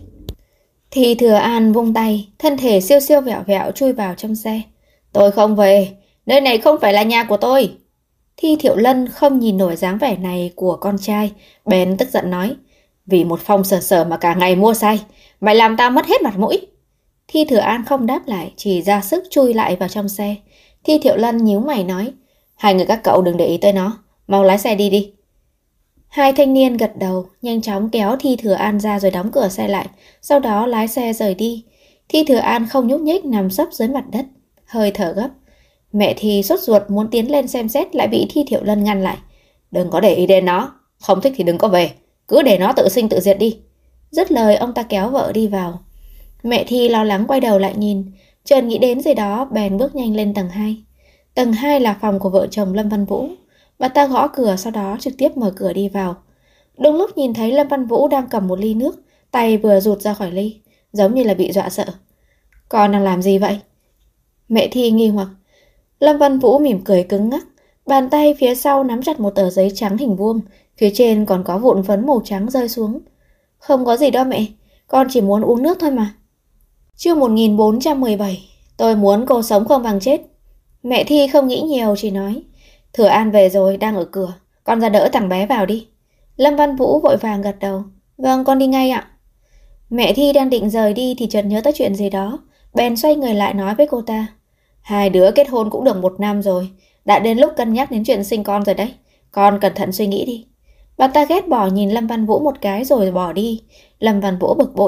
Thì Thừa An vung tay, thân thể siêu siêu vẹo vẹo chui vào trong xe. Tôi không về, nơi này không phải là nhà của tôi. Thi Thiệu Lân không nhìn nổi dáng vẻ này của con trai, bèn tức giận nói. Vì một Phong Sở Sở mà cả ngày mua say, mày làm tao mất hết mặt mũi. Thi Thừa An không đáp lại, chỉ ra sức chui lại vào trong xe. Thi Thiệu Lân nhíu mày nói. Hai người các cậu đừng để ý tới nó, mau lái xe đi đi. Hai thanh niên gật đầu, nhanh chóng kéo Thi Thừa An ra rồi đóng cửa xe lại, sau đó lái xe rời đi. Thi Thừa An không nhúc nhích nằm sấp dưới mặt đất, hơi thở gấp. Mẹ Thi sốt ruột muốn tiến lên xem xét lại bị Thi Thiệu Lân ngăn lại. Đừng có để ý đến nó, không thích thì đừng có về, cứ để nó tự sinh tự diệt đi. Dứt lời ông ta kéo vợ đi vào. Mẹ Thi lo lắng quay đầu lại nhìn, chợt nghĩ đến gì đó bèn bước nhanh lên tầng 2. Tầng 2 là phòng của vợ chồng Lâm Văn Vũ. Bà ta gõ cửa sau đó trực tiếp mở cửa đi vào. Đúng lúc nhìn thấy Lâm Văn Vũ đang cầm một ly nước, tay vừa rụt ra khỏi ly, giống như là bị dọa sợ. Con đang làm gì vậy? Mẹ Thi nghi hoặc. Lâm Văn Vũ mỉm cười cứng ngắc, bàn tay phía sau nắm chặt một tờ giấy trắng hình vuông, phía trên còn có vụn phấn màu trắng rơi xuống. Không có gì đâu mẹ, con chỉ muốn uống nước thôi mà. Chương 1417, tôi muốn cô sống không bằng chết. Mẹ Thi không nghĩ nhiều, chỉ nói. Thừa An về rồi, đang ở cửa, con ra đỡ thằng bé vào đi. Lâm Văn Vũ vội vàng gật đầu. Vâng, con đi ngay ạ. Mẹ Thi đang định rời đi thì chợt nhớ tới chuyện gì đó, bèn xoay người lại nói với cô ta. Hai đứa kết hôn cũng được 1 năm rồi, đã đến lúc cân nhắc đến chuyện sinh con rồi đấy. Con cẩn thận suy nghĩ đi. Bà ta ghét bỏ nhìn Lâm Văn Vũ một cái rồi bỏ đi. Lâm Văn Vũ bực bội.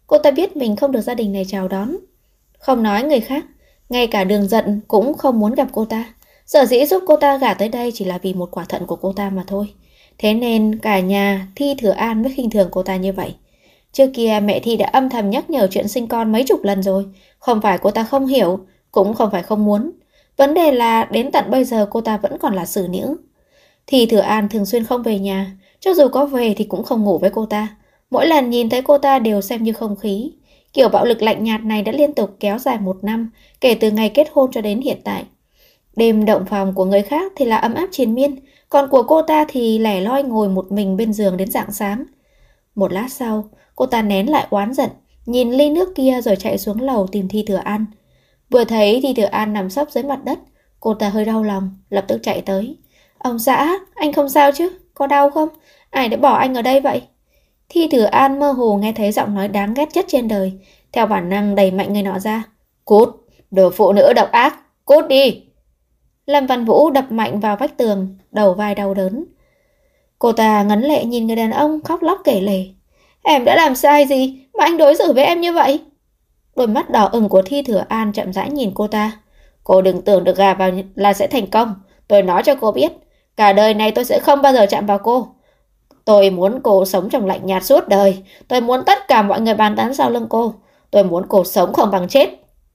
Cô ta biết mình không được gia đình này chào đón. Không nói người khác, ngay cả Đường Giận cũng không muốn gặp cô ta. Sở dĩ giúp cô ta gả tới đây chỉ là vì một quả thận của cô ta mà thôi. Thế nên cả nhà Thi Thừa An mới khinh thường cô ta như vậy. Trước kia mẹ Thi đã âm thầm nhắc nhở chuyện sinh con mấy chục lần rồi. Không phải cô ta không hiểu, cũng không phải không muốn. Vấn đề là đến tận bây giờ cô ta vẫn còn là xử nữ. Thi Thừa An thường xuyên không về nhà, cho dù có về thì cũng không ngủ với cô ta. Mỗi lần nhìn thấy cô ta đều xem như không khí. Kiểu bạo lực lạnh nhạt này đã liên tục kéo dài 1 năm, kể từ ngày kết hôn cho đến hiện tại. Đêm động phòng của người khác thì là ấm áp triền miên, còn của cô ta thì lẻ loi ngồi một mình bên giường đến rạng sáng. Một lát sau, cô ta nén lại oán giận, nhìn ly nước kia rồi chạy xuống lầu tìm Thi Thừa An. Vừa thấy Thi Thừa An nằm sấp dưới mặt đất, cô ta hơi đau lòng, lập tức chạy tới. Ông xã, anh không sao chứ? Có đau không? Ai đã bỏ anh ở đây vậy? Thi Thừa An mơ hồ nghe thấy giọng nói đáng ghét nhất trên đời, theo bản năng đẩy mạnh người nọ ra. Cút, đồ phụ nữ độc ác, cút đi! Lâm Văn Vũ đập mạnh vào vách tường, đầu vai đau đớn. Cô ta ngấn lệ nhìn người đàn ông khóc lóc kể lể. Em đã làm sai gì mà anh đối xử với em như vậy? Đôi mắt đỏ ửng của Thi Thừa An chậm rãi nhìn cô ta. Cô đừng tưởng được gà vào là sẽ thành công. Tôi nói cho cô biết, cả đời này tôi sẽ không bao giờ chạm vào cô. Tôi muốn cô sống trong lạnh nhạt suốt đời. Tôi muốn tất cả mọi người bàn tán sau lưng cô. Tôi muốn cô sống không bằng chết.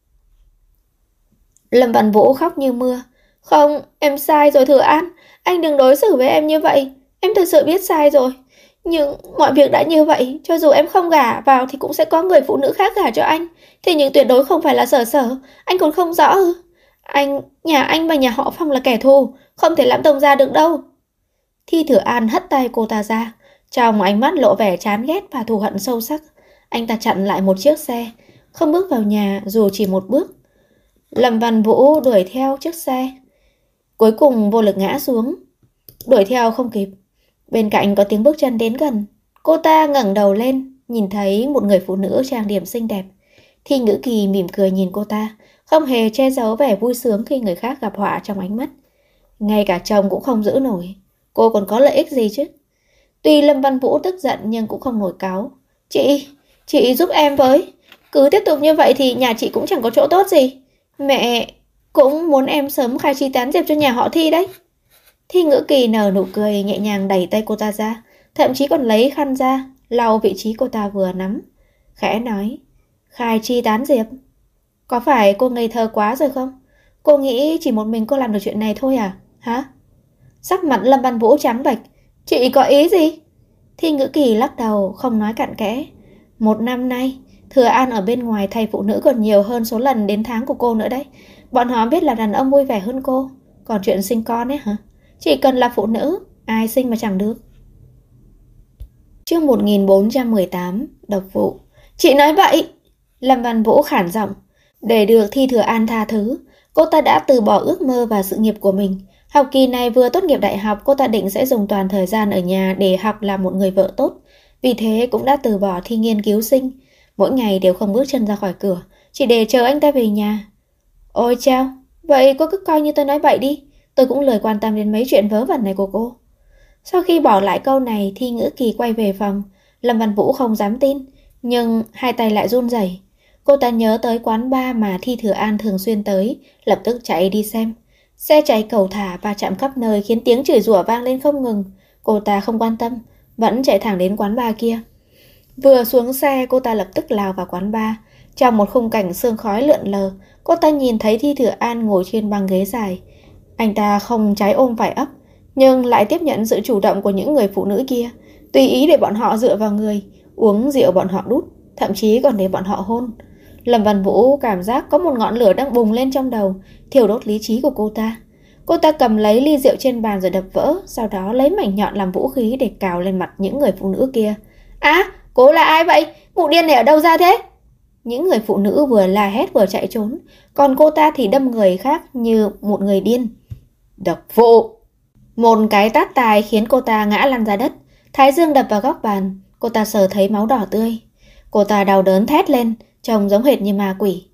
Lâm Văn Vũ khóc như mưa. Không, em sai rồi Thừa An. Anh đừng đối xử với em như vậy. Em thật sự biết sai rồi. Nhưng mọi việc đã như vậy, cho dù em không gả vào thì cũng sẽ có người phụ nữ khác gả cho anh. Thế nhưng tuyệt đối không phải là Sở Sở. Anh còn không rõ ư? Nhà anh và nhà họ Phong là kẻ thù, không thể làm thông gia được đâu. Thi Thừa An hất tay cô ta ra, trong ánh mắt lộ vẻ chán ghét và thù hận sâu sắc. Anh ta chặn lại một chiếc xe, không bước vào nhà dù chỉ một bước. Lâm Văn Vũ đuổi theo chiếc xe, cuối cùng vô lực ngã xuống. Đuổi theo không kịp, bên cạnh có tiếng bước chân đến gần. Cô ta ngẩng đầu lên, nhìn thấy một người phụ nữ trang điểm xinh đẹp. Thi Ngữ Kỳ mỉm cười nhìn cô ta, không hề che giấu vẻ vui sướng khi người khác gặp họa trong ánh mắt. Ngay cả chồng cũng không giữ nổi, cô còn có lợi ích gì chứ? Tuy Lâm Văn Vũ tức giận nhưng cũng không nổi cáu. Chị giúp em với. Cứ tiếp tục như vậy thì nhà chị cũng chẳng có chỗ tốt gì. Mẹ cũng muốn em sớm khai chi tán diệp cho nhà họ Thi đấy. Thi Ngữ Kỳ nở nụ cười, nhẹ nhàng đẩy tay cô ta ra, thậm chí còn lấy khăn ra lau vị trí cô ta vừa nắm, khẽ nói. Khai chi tán diệp? Có phải cô ngây thơ quá rồi không? Cô nghĩ chỉ một mình cô làm được chuyện này thôi à? Hả? Sắc mặt Lâm Văn Vũ trắng bệch. Chị có ý gì? Thi Ngữ Kỳ lắc đầu, không nói cặn kẽ. 1 năm nay, Thừa An ở bên ngoài thay phụ nữ còn nhiều hơn số lần đến tháng của cô nữa đấy. Bọn họ biết là đàn ông vui vẻ hơn cô. Còn chuyện sinh con ấy hả? Chỉ cần là phụ nữ, ai sinh mà chẳng được. Chương 1418, độc vụ. Chị nói bậy! Lâm Văn Vũ khản giọng. Để được Thi Thừa An tha thứ, cô ta đã từ bỏ ước mơ và sự nghiệp của mình. Học kỳ này vừa tốt nghiệp đại học, cô ta định sẽ dùng toàn thời gian ở nhà để học làm một người vợ tốt. Vì thế cũng đã từ bỏ thi nghiên cứu sinh. Mỗi ngày đều không bước chân ra khỏi cửa, chỉ để chờ anh ta về nhà. Ôi chao, vậy cô cứ coi như tôi nói bậy đi. Tôi cũng lười quan tâm đến mấy chuyện vớ vẩn này của cô. Sau khi bỏ lại câu này, Thi Ngữ Kỳ quay về phòng. Lâm Văn Vũ không dám tin, nhưng hai tay lại run rẩy. Cô ta nhớ tới quán bar mà Thi Thừa An thường xuyên tới, lập tức chạy đi xem. Xe chạy cầu thả và chạm khắp nơi khiến tiếng chửi rủa vang lên không ngừng. Cô ta không quan tâm, vẫn chạy thẳng đến quán bar kia. Vừa xuống xe, cô ta lập tức lao vào quán bar. Trong một khung cảnh sương khói lượn lờ, cô ta nhìn thấy Thi Thừa An ngồi trên băng ghế dài. Anh ta không trái ôm phải ấp, nhưng lại tiếp nhận sự chủ động của những người phụ nữ kia, tùy ý để bọn họ dựa vào người, uống rượu bọn họ đút, thậm chí còn để bọn họ hôn. Lâm Văn Vũ cảm giác có một ngọn lửa đang bùng lên trong đầu, thiêu đốt lý trí của cô ta. Cô ta cầm lấy ly rượu trên bàn rồi đập vỡ, sau đó lấy mảnh nhọn làm vũ khí để cào lên mặt những người phụ nữ kia. Cô là ai vậy? Mụ điên này ở đâu ra thế? Những người phụ nữ vừa la hét vừa chạy trốn, còn cô ta thì đâm người khác như một người điên. Độc vụ! Một cái tát tài khiến cô ta ngã lăn ra đất, thái dương đập vào góc bàn, cô ta sờ thấy máu đỏ tươi. Cô ta đau đớn thét lên, trông giống hệt như ma quỷ.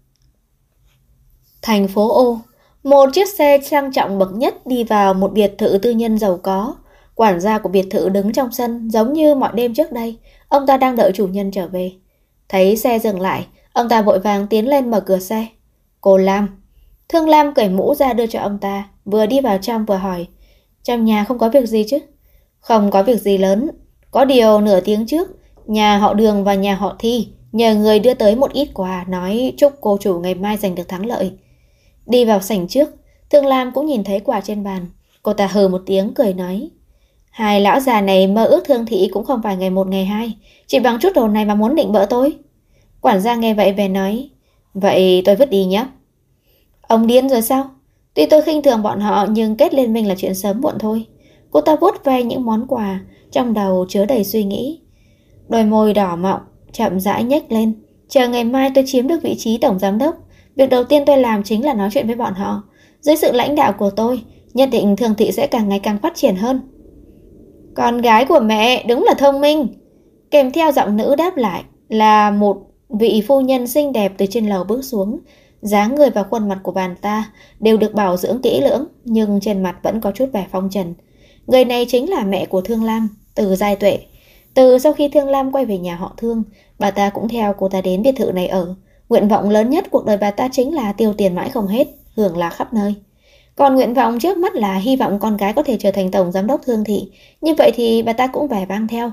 Thành phố Ô, một chiếc xe sang trọng bậc nhất đi vào một biệt thự tư nhân giàu có. Quản gia của biệt thự đứng trong sân giống như mọi đêm trước đây, ông ta đang đợi chủ nhân trở về. Thấy xe dừng lại, ông ta vội vàng tiến lên mở cửa xe. Cô Lam. Thương Lam cởi mũ ra đưa cho ông ta, vừa đi vào trong vừa hỏi. Trong nhà không có việc gì chứ? Không có việc gì lớn. Có điều nửa tiếng trước, nhà họ Đường và nhà họ Thi nhờ người đưa tới một ít quà, nói chúc cô chủ ngày mai giành được thắng lợi. Đi vào sảnh trước, Thương Lam cũng nhìn thấy quà trên bàn. Cô ta hừ một tiếng cười nói. Hai lão già này mơ ước Thương thị cũng không phải ngày một ngày hai, chỉ bằng chút đồ này mà muốn định bỡ tôi. Quản gia nghe vậy về nói. Vậy tôi vứt đi nhé. Ông điên rồi sao? Tuy tôi khinh thường bọn họ nhưng kết liên minh là chuyện sớm muộn thôi. Cô ta vuốt ve những món quà, trong đầu chứa đầy suy nghĩ. Đôi môi đỏ mọng, chậm rãi nhếch lên. Chờ ngày mai tôi chiếm được vị trí tổng giám đốc, việc đầu tiên tôi làm chính là nói chuyện với bọn họ. Dưới sự lãnh đạo của tôi, nhất định Thương thị sẽ càng ngày càng phát triển hơn. Con gái của mẹ đúng là thông minh. Kèm theo giọng nữ đáp lại là một vị phu nhân xinh đẹp từ trên lầu bước xuống. Dáng người và khuôn mặt của bà ta đều được bảo dưỡng kỹ lưỡng, nhưng trên mặt vẫn có chút vẻ phong trần. Người này chính là mẹ của Thương Lam, Từ Giai Tuệ. Từ sau khi Thương Lam quay về nhà họ Thương, bà ta cũng theo cô ta đến biệt thự này ở. Nguyện vọng lớn nhất cuộc đời bà ta chính là tiêu tiền mãi không hết, hưởng lạc khắp nơi. Còn nguyện vọng trước mắt là hy vọng con gái có thể trở thành tổng giám đốc Thương thị. Như vậy thì bà ta cũng vẻ vang theo.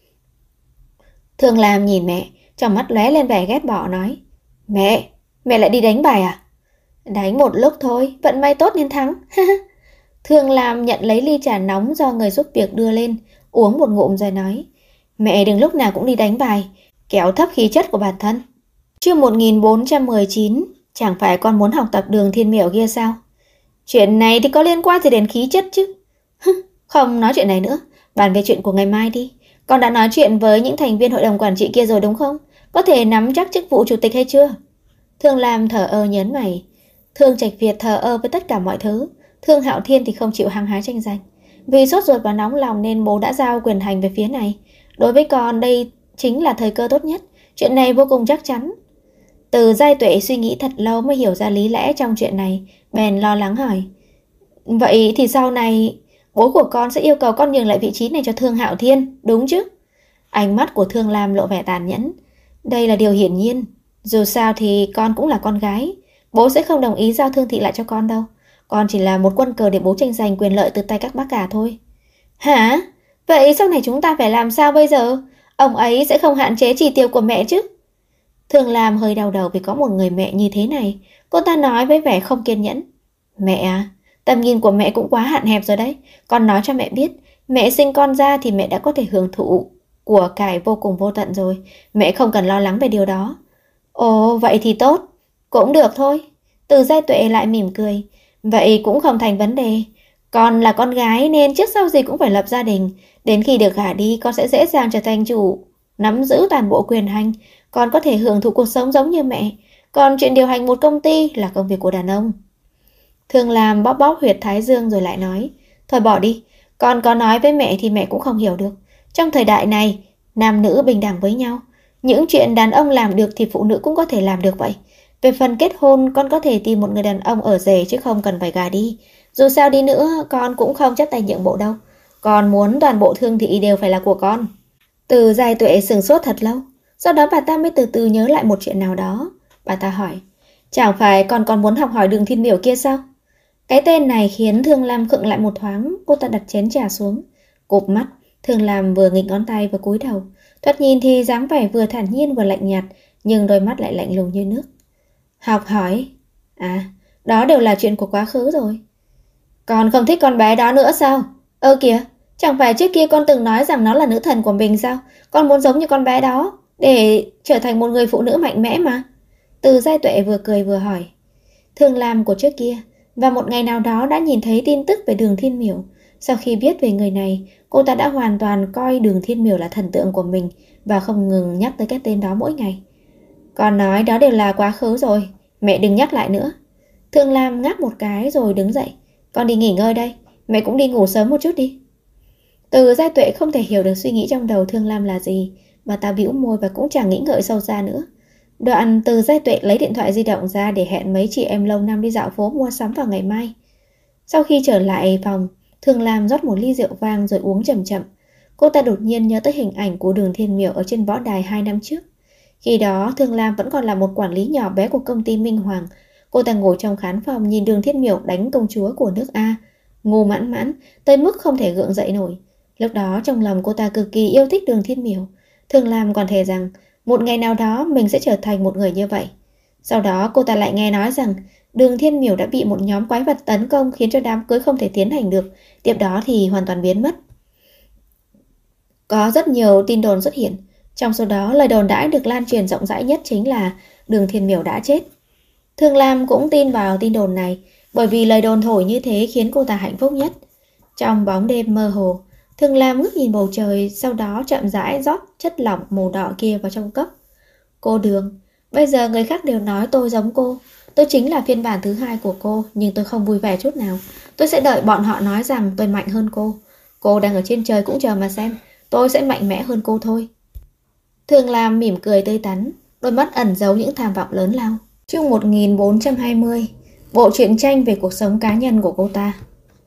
Thương Lam nhìn mẹ, trong mắt lóe lên vẻ ghét bỏ nói. Mẹ lại đi đánh bài à? Đánh một lúc thôi, vận may tốt nên thắng. Thương Lam nhận lấy ly trà nóng do người giúp việc đưa lên, uống một ngụm rồi nói. Mẹ đừng lúc nào cũng đi đánh bài, kéo thấp khí chất của bản thân. Chương 1419, chẳng phải con muốn học tập Đường Thiên Miểu kia sao? Chuyện này thì có liên quan gì đến khí chất chứ? Không nói chuyện này nữa, bàn về chuyện của ngày mai đi. Con đã nói chuyện với những thành viên hội đồng quản trị kia rồi đúng không? Có thể nắm chắc chức vụ chủ tịch hay chưa? Thương Lam thở ơ nhớn mày. Thương Trạch Việt thờ ơ với tất cả mọi thứ. Thương Hạo Thiên thì không chịu hăng hái tranh giành. Vì sốt ruột và nóng lòng nên bố đã giao quyền hành về phía này. Đối với con đây chính là thời cơ tốt nhất. Chuyện này vô cùng chắc chắn. Từ Giai Tuệ suy nghĩ thật lâu mới hiểu ra lý lẽ trong chuyện này, bèn lo lắng hỏi. Vậy thì sau này bố của con sẽ yêu cầu con nhường lại vị trí này cho Thương Hạo Thiên, đúng chứ? Ánh mắt của Thương Lam lộ vẻ tàn nhẫn. Đây là điều hiển nhiên. Dù sao thì con cũng là con gái. Bố sẽ không đồng ý giao Thương thị lại cho con đâu. Con chỉ là một quân cờ để bố tranh giành quyền lợi từ tay các bác cả thôi. Hả? Vậy sau này chúng ta phải làm sao bây giờ? Ông ấy sẽ không hạn chế chi tiêu của mẹ chứ? Thương Lam hơi đau đầu vì có một người mẹ như thế này. Cô ta nói với vẻ không kiên nhẫn. Mẹ à, tầm nhìn của mẹ cũng quá hạn hẹp rồi đấy. Con nói cho mẹ biết, mẹ sinh con ra thì mẹ đã có thể hưởng thụ của cải vô cùng vô tận rồi. Mẹ không cần lo lắng về điều đó. Ồ, vậy thì tốt. Cũng được thôi. Từ Giai Tuệ lại mỉm cười. Vậy cũng không thành vấn đề. Con là con gái nên trước sau gì cũng phải lập gia đình. Đến khi được gả đi, con sẽ dễ dàng trở thành chủ, nắm giữ toàn bộ quyền hành. Con có thể hưởng thụ cuộc sống giống như mẹ. Còn chuyện điều hành một công ty là công việc của đàn ông. Thương Lam bóp bóp huyệt thái dương rồi lại nói. Thôi bỏ đi. Con có nói với mẹ thì mẹ cũng không hiểu được. Trong thời đại này, nam nữ bình đẳng với nhau. Những chuyện đàn ông làm được thì phụ nữ cũng có thể làm được vậy. Về phần kết hôn, con có thể tìm một người đàn ông ở rể chứ không cần phải gả đi. Dù sao đi nữa, con cũng không chấp tay nhượng bộ đâu. Con muốn toàn bộ Thương thị đều phải là của con. Từ Giai Tuệ sửng sốt thật lâu. Sau đó bà ta mới từ từ nhớ lại một chuyện nào đó. Bà ta hỏi, chẳng phải con còn muốn học hỏi Đường Thiên Miểu kia sao? Cái tên này khiến Thương Lam khựng lại một thoáng. Cô ta đặt chén trà xuống, cụp mắt. Thương Lam vừa nghịch ngón tay vừa cúi đầu. Thoạt nhìn thì dáng vẻ vừa thản nhiên vừa lạnh nhạt, nhưng đôi mắt lại lạnh lùng như nước. Học hỏi? À, đó đều là chuyện của quá khứ rồi. Con không thích con bé đó nữa sao? Kìa, chẳng phải trước kia con từng nói rằng nó là nữ thần của mình sao? Con muốn giống như con bé đó, để trở thành một người phụ nữ mạnh mẽ mà. Từ Giai Tuệ vừa cười vừa hỏi. Thương Lam của trước kia, và một ngày nào đó đã nhìn thấy tin tức về Đường Thiên Miểu. Sau khi biết về người này, cô ta đã hoàn toàn coi Đường Thiên Miểu là thần tượng của mình và không ngừng nhắc tới cái tên đó mỗi ngày. Con nói đó đều là quá khứ rồi, mẹ đừng nhắc lại nữa. Thương Lam ngáp một cái rồi đứng dậy. Con đi nghỉ ngơi đây, mẹ cũng đi ngủ sớm một chút đi. Từ Giai Tuệ không thể hiểu được suy nghĩ trong đầu Thương Lam là gì, mà ta bĩu môi và cũng chẳng nghĩ ngợi sâu xa nữa. Đoạn Từ Giai Tuệ lấy điện thoại di động ra để hẹn mấy chị em lâu năm đi dạo phố mua sắm vào ngày mai. Sau khi trở lại phòng, Thương Lam rót một ly rượu vang rồi uống chậm chậm. Cô ta đột nhiên nhớ tới hình ảnh của Đường Thiên Miểu ở trên võ đài 2 năm trước. Khi đó Thương Lam vẫn còn là một quản lý nhỏ bé của công ty Minh Hoàng. Cô ta ngồi trong khán phòng nhìn Đường Thiên Miểu đánh công chúa của nước A, ngu mãn mãn tới mức không thể gượng dậy nổi. Lúc đó trong lòng cô ta cực kỳ yêu thích Đường Thiên Miểu. Thương Lam còn thề rằng một ngày nào đó mình sẽ trở thành một người như vậy. Sau đó cô ta lại nghe nói rằng Đường Thiên Miểu đã bị một nhóm quái vật tấn công khiến cho đám cưới không thể tiến hành được, tiếp đó thì hoàn toàn biến mất. Có rất nhiều tin đồn xuất hiện, trong số đó lời đồn đãi được lan truyền rộng rãi nhất chính là Đường Thiên Miểu đã chết. Thương Lam cũng tin vào tin đồn này, bởi vì lời đồn thổi như thế khiến cô ta hạnh phúc nhất. Trong bóng đêm mơ hồ, Thương Lam ngước nhìn bầu trời, sau đó chậm rãi rót chất lỏng màu đỏ kia vào trong cốc. Cô Đường, bây giờ người khác đều nói tôi giống cô. Tôi chính là phiên bản thứ hai của cô, nhưng tôi không vui vẻ chút nào. Tôi sẽ đợi bọn họ nói rằng tôi mạnh hơn cô. Cô đang ở trên trời cũng chờ mà xem, tôi sẽ mạnh mẽ hơn cô thôi. Thương Lam mỉm cười tươi tắn, đôi mắt ẩn giấu những tham vọng lớn lao. Chương 1420, bộ truyện tranh về cuộc sống cá nhân của cô ta.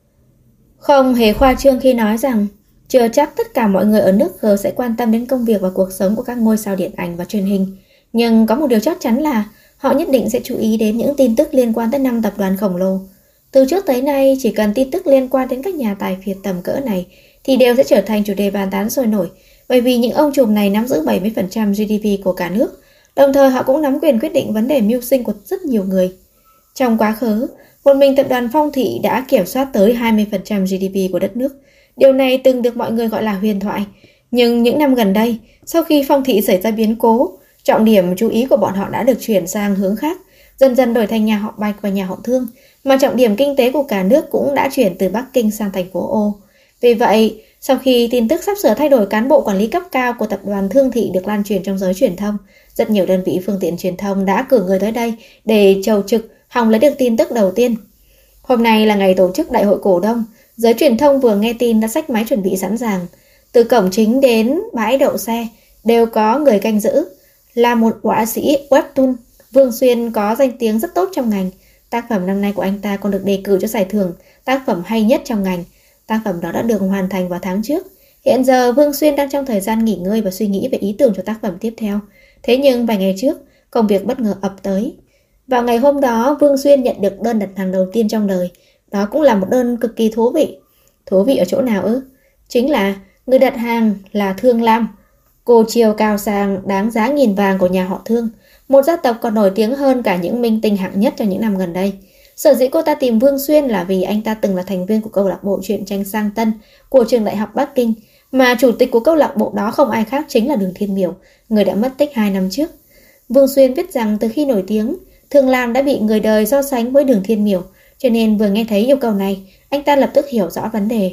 Không hề khoa trương khi nói rằng chưa chắc tất cả mọi người ở nước G sẽ quan tâm đến công việc và cuộc sống của các ngôi sao điện ảnh và truyền hình. Nhưng có một điều chắc chắn là họ nhất định sẽ chú ý đến những tin tức liên quan tới 5 tập đoàn khổng lồ. Từ trước tới nay, chỉ cần tin tức liên quan đến các nhà tài phiệt tầm cỡ này thì đều sẽ trở thành chủ đề bàn tán sôi nổi, bởi vì những ông trùm này nắm giữ 70% GDP của cả nước. Đồng thời họ cũng nắm quyền quyết định vấn đề mưu sinh của rất nhiều người. Trong quá khứ, một mình tập đoàn Phong Thị đã kiểm soát tới 20% GDP của đất nước. Điều này từng được mọi người gọi là huyền thoại. Nhưng những năm gần đây, sau khi Phong Thị xảy ra biến cố, trọng điểm chú ý của bọn họ đã được chuyển sang hướng khác, dần dần đổi thành nhà họ Bạch và nhà họ Thương, mà trọng điểm kinh tế của cả nước cũng đã chuyển từ Bắc Kinh sang thành phố Ô. Vì vậy, sau khi tin tức sắp sửa thay đổi cán bộ quản lý cấp cao của tập đoàn Thương Thị được lan truyền trong giới truyền thông, rất nhiều đơn vị phương tiện truyền thông đã cử người tới đây để chầu trực, hòng lấy được tin tức đầu tiên. Hôm nay là ngày tổ chức đại hội cổ đông, giới truyền thông vừa nghe tin đã xách máy chuẩn bị sẵn sàng. Từ cổng chính đến bãi đậu xe đều có người canh giữ. Là một họa sĩ webtoon, Vương Xuyên có danh tiếng rất tốt trong ngành. Tác phẩm năm nay của anh ta còn được đề cử cho giải thưởng tác phẩm hay nhất trong ngành. Tác phẩm đó đã được hoàn thành vào tháng trước. Hiện giờ Vương Xuyên đang trong thời gian nghỉ ngơi và suy nghĩ về ý tưởng cho tác phẩm tiếp theo. Thế nhưng vài ngày trước, công việc bất ngờ ập tới. Vào ngày hôm đó, Vương Xuyên nhận được đơn đặt hàng đầu tiên trong đời. Đó cũng là một đơn cực kỳ thú vị. Thú vị ở chỗ nào ư? Chính là người đặt hàng là Thương Lam, cô chiều cao sang đáng giá nghìn vàng của nhà họ Thương, một gia tộc còn nổi tiếng hơn cả những minh tinh hạng nhất trong những năm gần đây. Sở dĩ cô ta tìm Vương Xuyên là vì anh ta từng là thành viên của câu lạc bộ truyện tranh Sang Tân của trường đại học Bắc Kinh, mà chủ tịch của câu lạc bộ đó không ai khác chính là Đường Thiên Miểu, người đã mất tích 2 năm trước. Vương Xuyên viết rằng từ khi nổi tiếng, Thương Lam đã bị người đời so sánh với Đường Thiên Miểu, cho nên vừa nghe thấy yêu cầu này, anh ta lập tức hiểu rõ vấn đề.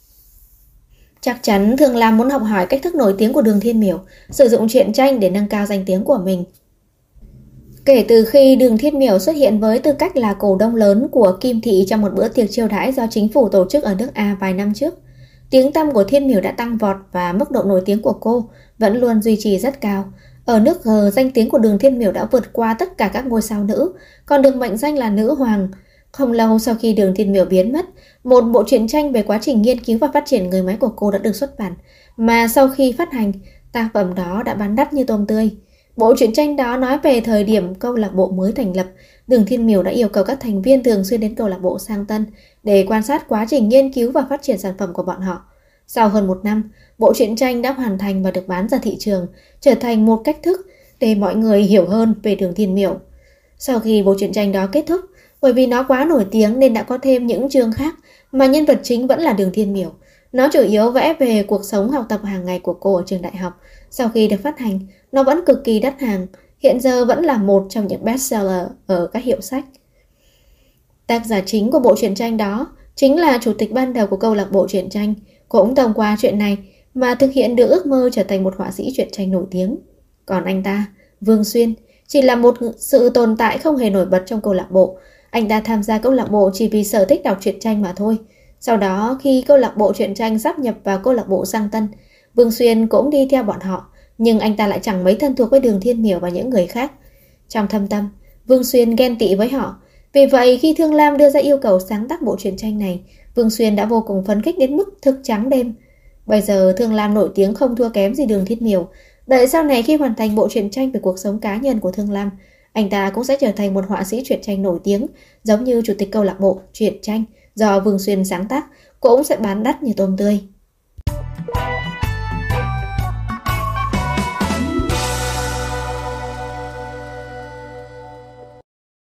Chắc chắn Thương Lam muốn học hỏi cách thức nổi tiếng của Đường Thiên Miểu, sử dụng truyện tranh để nâng cao danh tiếng của mình. Kể từ khi Đường Thiên Miểu xuất hiện với tư cách là cổ đông lớn của Kim Thị trong một bữa tiệc chiêu đãi do chính phủ tổ chức ở nước A vài năm trước, tiếng tăm của Thiên Miểu đã tăng vọt và mức độ nổi tiếng của cô vẫn luôn duy trì rất cao. Ở nước G, danh tiếng của Đường Thiên Miểu đã vượt qua tất cả các ngôi sao nữ, còn được mệnh danh là nữ hoàng. Không lâu sau khi Đường Thiên Miểu biến mất, một bộ truyện tranh về quá trình nghiên cứu và phát triển người máy của cô đã được xuất bản, mà sau khi phát hành, tác phẩm đó đã bán đắt như tôm tươi. Bộ truyện tranh đó nói về thời điểm câu lạc bộ mới thành lập, Đường Thiên Miểu đã yêu cầu các thành viên thường xuyên đến câu lạc bộ Sang Tân để quan sát quá trình nghiên cứu và phát triển sản phẩm của bọn họ. Sau hơn 1 năm, bộ truyện tranh đã hoàn thành và được bán ra thị trường, trở thành một cách thức để mọi người hiểu hơn về Đường Thiên Miểu. Sau khi bộ truyện tranh đó kết thúc, bởi vì nó quá nổi tiếng nên đã có thêm những chương khác mà nhân vật chính vẫn là Đường Thiên Miểu. Nó chủ yếu vẽ về cuộc sống học tập hàng ngày của cô ở trường đại học. Sau khi được phát hành, nó vẫn cực kỳ đắt hàng, hiện giờ vẫn là một trong những bestseller ở các hiệu sách. Tác giả chính của bộ truyện tranh đó chính là chủ tịch ban đầu của câu lạc bộ truyện tranh, cũng thông qua chuyện này mà thực hiện được ước mơ trở thành một họa sĩ truyện tranh nổi tiếng. Còn anh ta, Vương Xuyên, chỉ là một sự tồn tại không hề nổi bật trong câu lạc bộ. Anh ta tham gia câu lạc bộ chỉ vì sở thích đọc truyện tranh mà thôi. Sau đó, khi câu lạc bộ truyện tranh sáp nhập vào câu lạc bộ Sang Tân, Vương Xuyên cũng đi theo bọn họ, nhưng anh ta lại chẳng mấy thân thuộc với Đường Thiên Miểu và những người khác. Trong thâm tâm, Vương Xuyên ghen tị với họ. Vì vậy, khi Thương Lam đưa ra yêu cầu sáng tác bộ truyện tranh này, Vương Xuyên đã vô cùng phấn khích đến mức thức trắng đêm. Bây giờ Thương Lam nổi tiếng không thua kém gì Đường Thiên Miểu, Đợi sau này khi hoàn thành bộ truyện tranh về cuộc sống cá nhân của Thương Lam, anh ta cũng sẽ trở thành một họa sĩ truyện tranh nổi tiếng, giống như chủ tịch câu lạc bộ truyện tranh do Vương Xuyên sáng tác, cũng sẽ bán đắt như tôm tươi.